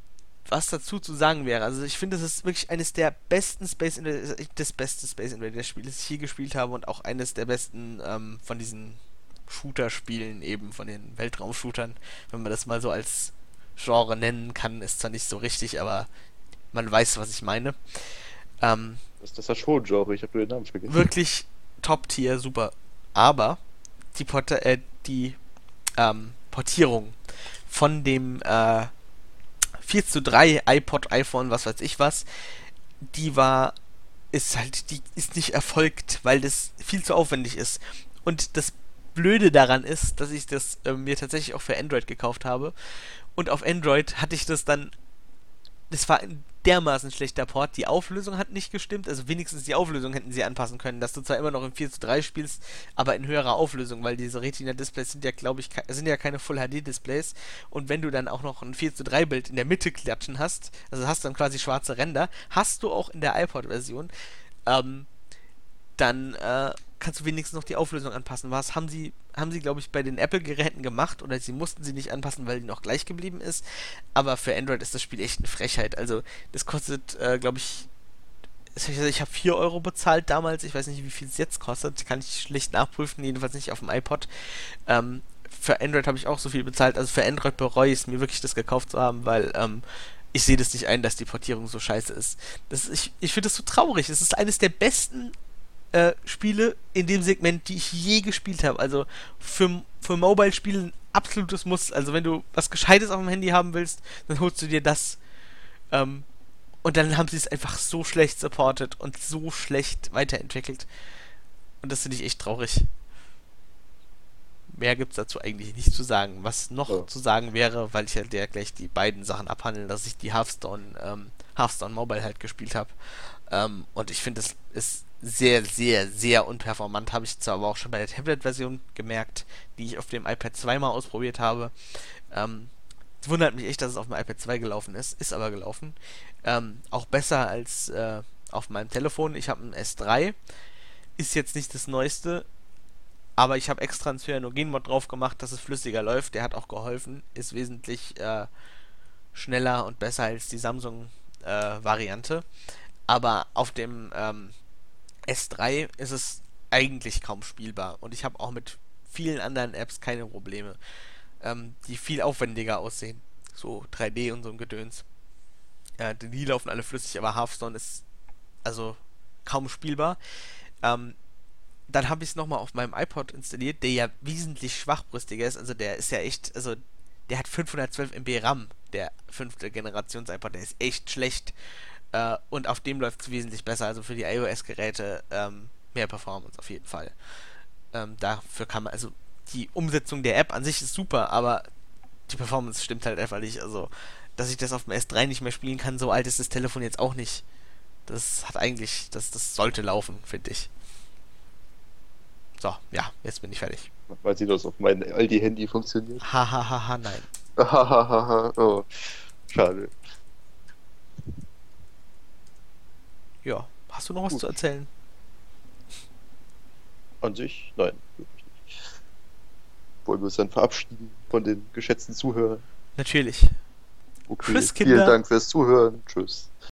was dazu zu sagen wäre. Also ich finde, es ist wirklich eines der besten Space Invaders, das beste Space Invaders Spiel, das ich je gespielt habe und auch eines der besten ähm, von diesen Shooter-Spielen eben, von den Weltraum-Shootern, wenn man das mal so als Genre nennen kann, ist zwar nicht so richtig, aber man weiß, was ich meine. Ähm, Das, das war schon Genre, ich habe nur den Namen vergessen. wirklich Top-Tier, super. Aber die, Port äh, die ähm, Portierung von dem äh, vier zu drei iPod, iPhone, was weiß ich was, die war, ist halt, die ist nicht erfolgt, weil das viel zu aufwendig ist. Und das Blöde daran ist, dass ich das äh, mir tatsächlich auch für Android gekauft habe. Und auf Android hatte ich das dann, das war ein dermaßen schlechter Port, die Auflösung hat nicht gestimmt, also wenigstens die Auflösung hätten sie anpassen können, dass du zwar immer noch im vier zu drei spielst, aber in höherer Auflösung, weil diese Retina-Displays sind ja, glaube ich, sind ja keine Full-H D-Displays und wenn du dann auch noch ein vier zu drei Bild in der Mitte klatschen hast, also hast dann quasi schwarze Ränder, hast du auch in der iPod-Version, ähm, dann äh, kannst du wenigstens noch die Auflösung anpassen. Was haben sie, haben sie, glaube ich, bei den Apple-Geräten gemacht oder sie mussten sie nicht anpassen, weil die noch gleich geblieben ist. Aber für Android ist das Spiel echt eine Frechheit. Also das kostet, äh, glaube ich, ich habe vier Euro bezahlt damals. Ich weiß nicht, wie viel es jetzt kostet. Kann ich schlecht nachprüfen, jedenfalls nicht auf dem iPod. Ähm, für Android habe ich auch so viel bezahlt. Also für Android bereue ich es mir wirklich, das gekauft zu haben, weil ähm, ich sehe das nicht ein, dass die Portierung so scheiße ist. Das, ich ich finde das so traurig. Es ist eines der besten äh, Spiele in dem Segment, die ich je gespielt habe. Also für, für Mobile-Spiele ein absolutes Muss. Also wenn du was Gescheites auf dem Handy haben willst, dann holst du dir das. Ähm, und dann haben sie es einfach so schlecht supportet und so schlecht weiterentwickelt. Und das finde ich echt traurig. Mehr gibt es dazu eigentlich nicht zu sagen. Was noch Ja. zu sagen wäre, weil ich halt ja gleich die beiden Sachen abhandeln, dass ich die Hearthstone, ähm, Hearthstone Mobile halt gespielt habe. Ähm, und ich finde, das ist sehr, sehr, sehr unperformant. Habe ich zwar aber auch schon bei der Tablet-Version gemerkt, die ich auf dem iPad zwei mal ausprobiert habe. Ähm, es wundert mich echt, dass es auf dem iPad zwei gelaufen ist. Ist aber gelaufen. Ähm, auch besser als äh, auf meinem Telefon. Ich habe ein S drei. Ist jetzt nicht das Neueste, aber ich habe extra einen Cyanogen-Mod drauf gemacht, dass es flüssiger läuft. Der hat auch geholfen. Ist wesentlich äh, schneller und besser als die Samsung-Variante. Aber auf dem ähm, S drei ist es eigentlich kaum spielbar. Und ich habe auch mit vielen anderen Apps keine Probleme, ähm, die viel aufwendiger aussehen. So drei D und so ein Gedöns. Äh, die laufen alle flüssig, aber Hearthstone ist also kaum spielbar. Ähm, dann habe ich es nochmal auf meinem iPod installiert, der ja wesentlich schwachbrüstiger ist. Also der ist ja echt, also der hat fünfhundertzwölf Megabyte RAM, der fünfte Generations iPod, der ist echt schlecht. Äh, und auf dem läuft es wesentlich besser. Also für die iOS-Geräte ähm, mehr Performance auf jeden Fall. Ähm, dafür kann man, also die Umsetzung der App an sich ist super, aber die Performance stimmt halt einfach nicht. Also, dass ich das auf dem S drei nicht mehr spielen kann, so alt ist das Telefon jetzt auch nicht. Das hat eigentlich, das, das sollte laufen, finde ich. So, ja, jetzt bin ich fertig. Weil sie das auf meinem Aldi-Handy funktioniert. Hahaha, ha, ha, ha, nein. Hahaha, oh, schade. Ja, hast du noch was Gut. zu erzählen? An sich, nein, wirklich nicht. Wollen wir uns dann verabschieden von den geschätzten Zuhörern? Natürlich. Okay, Tschüss, vielen Kinder. Dank fürs Zuhören. Tschüss.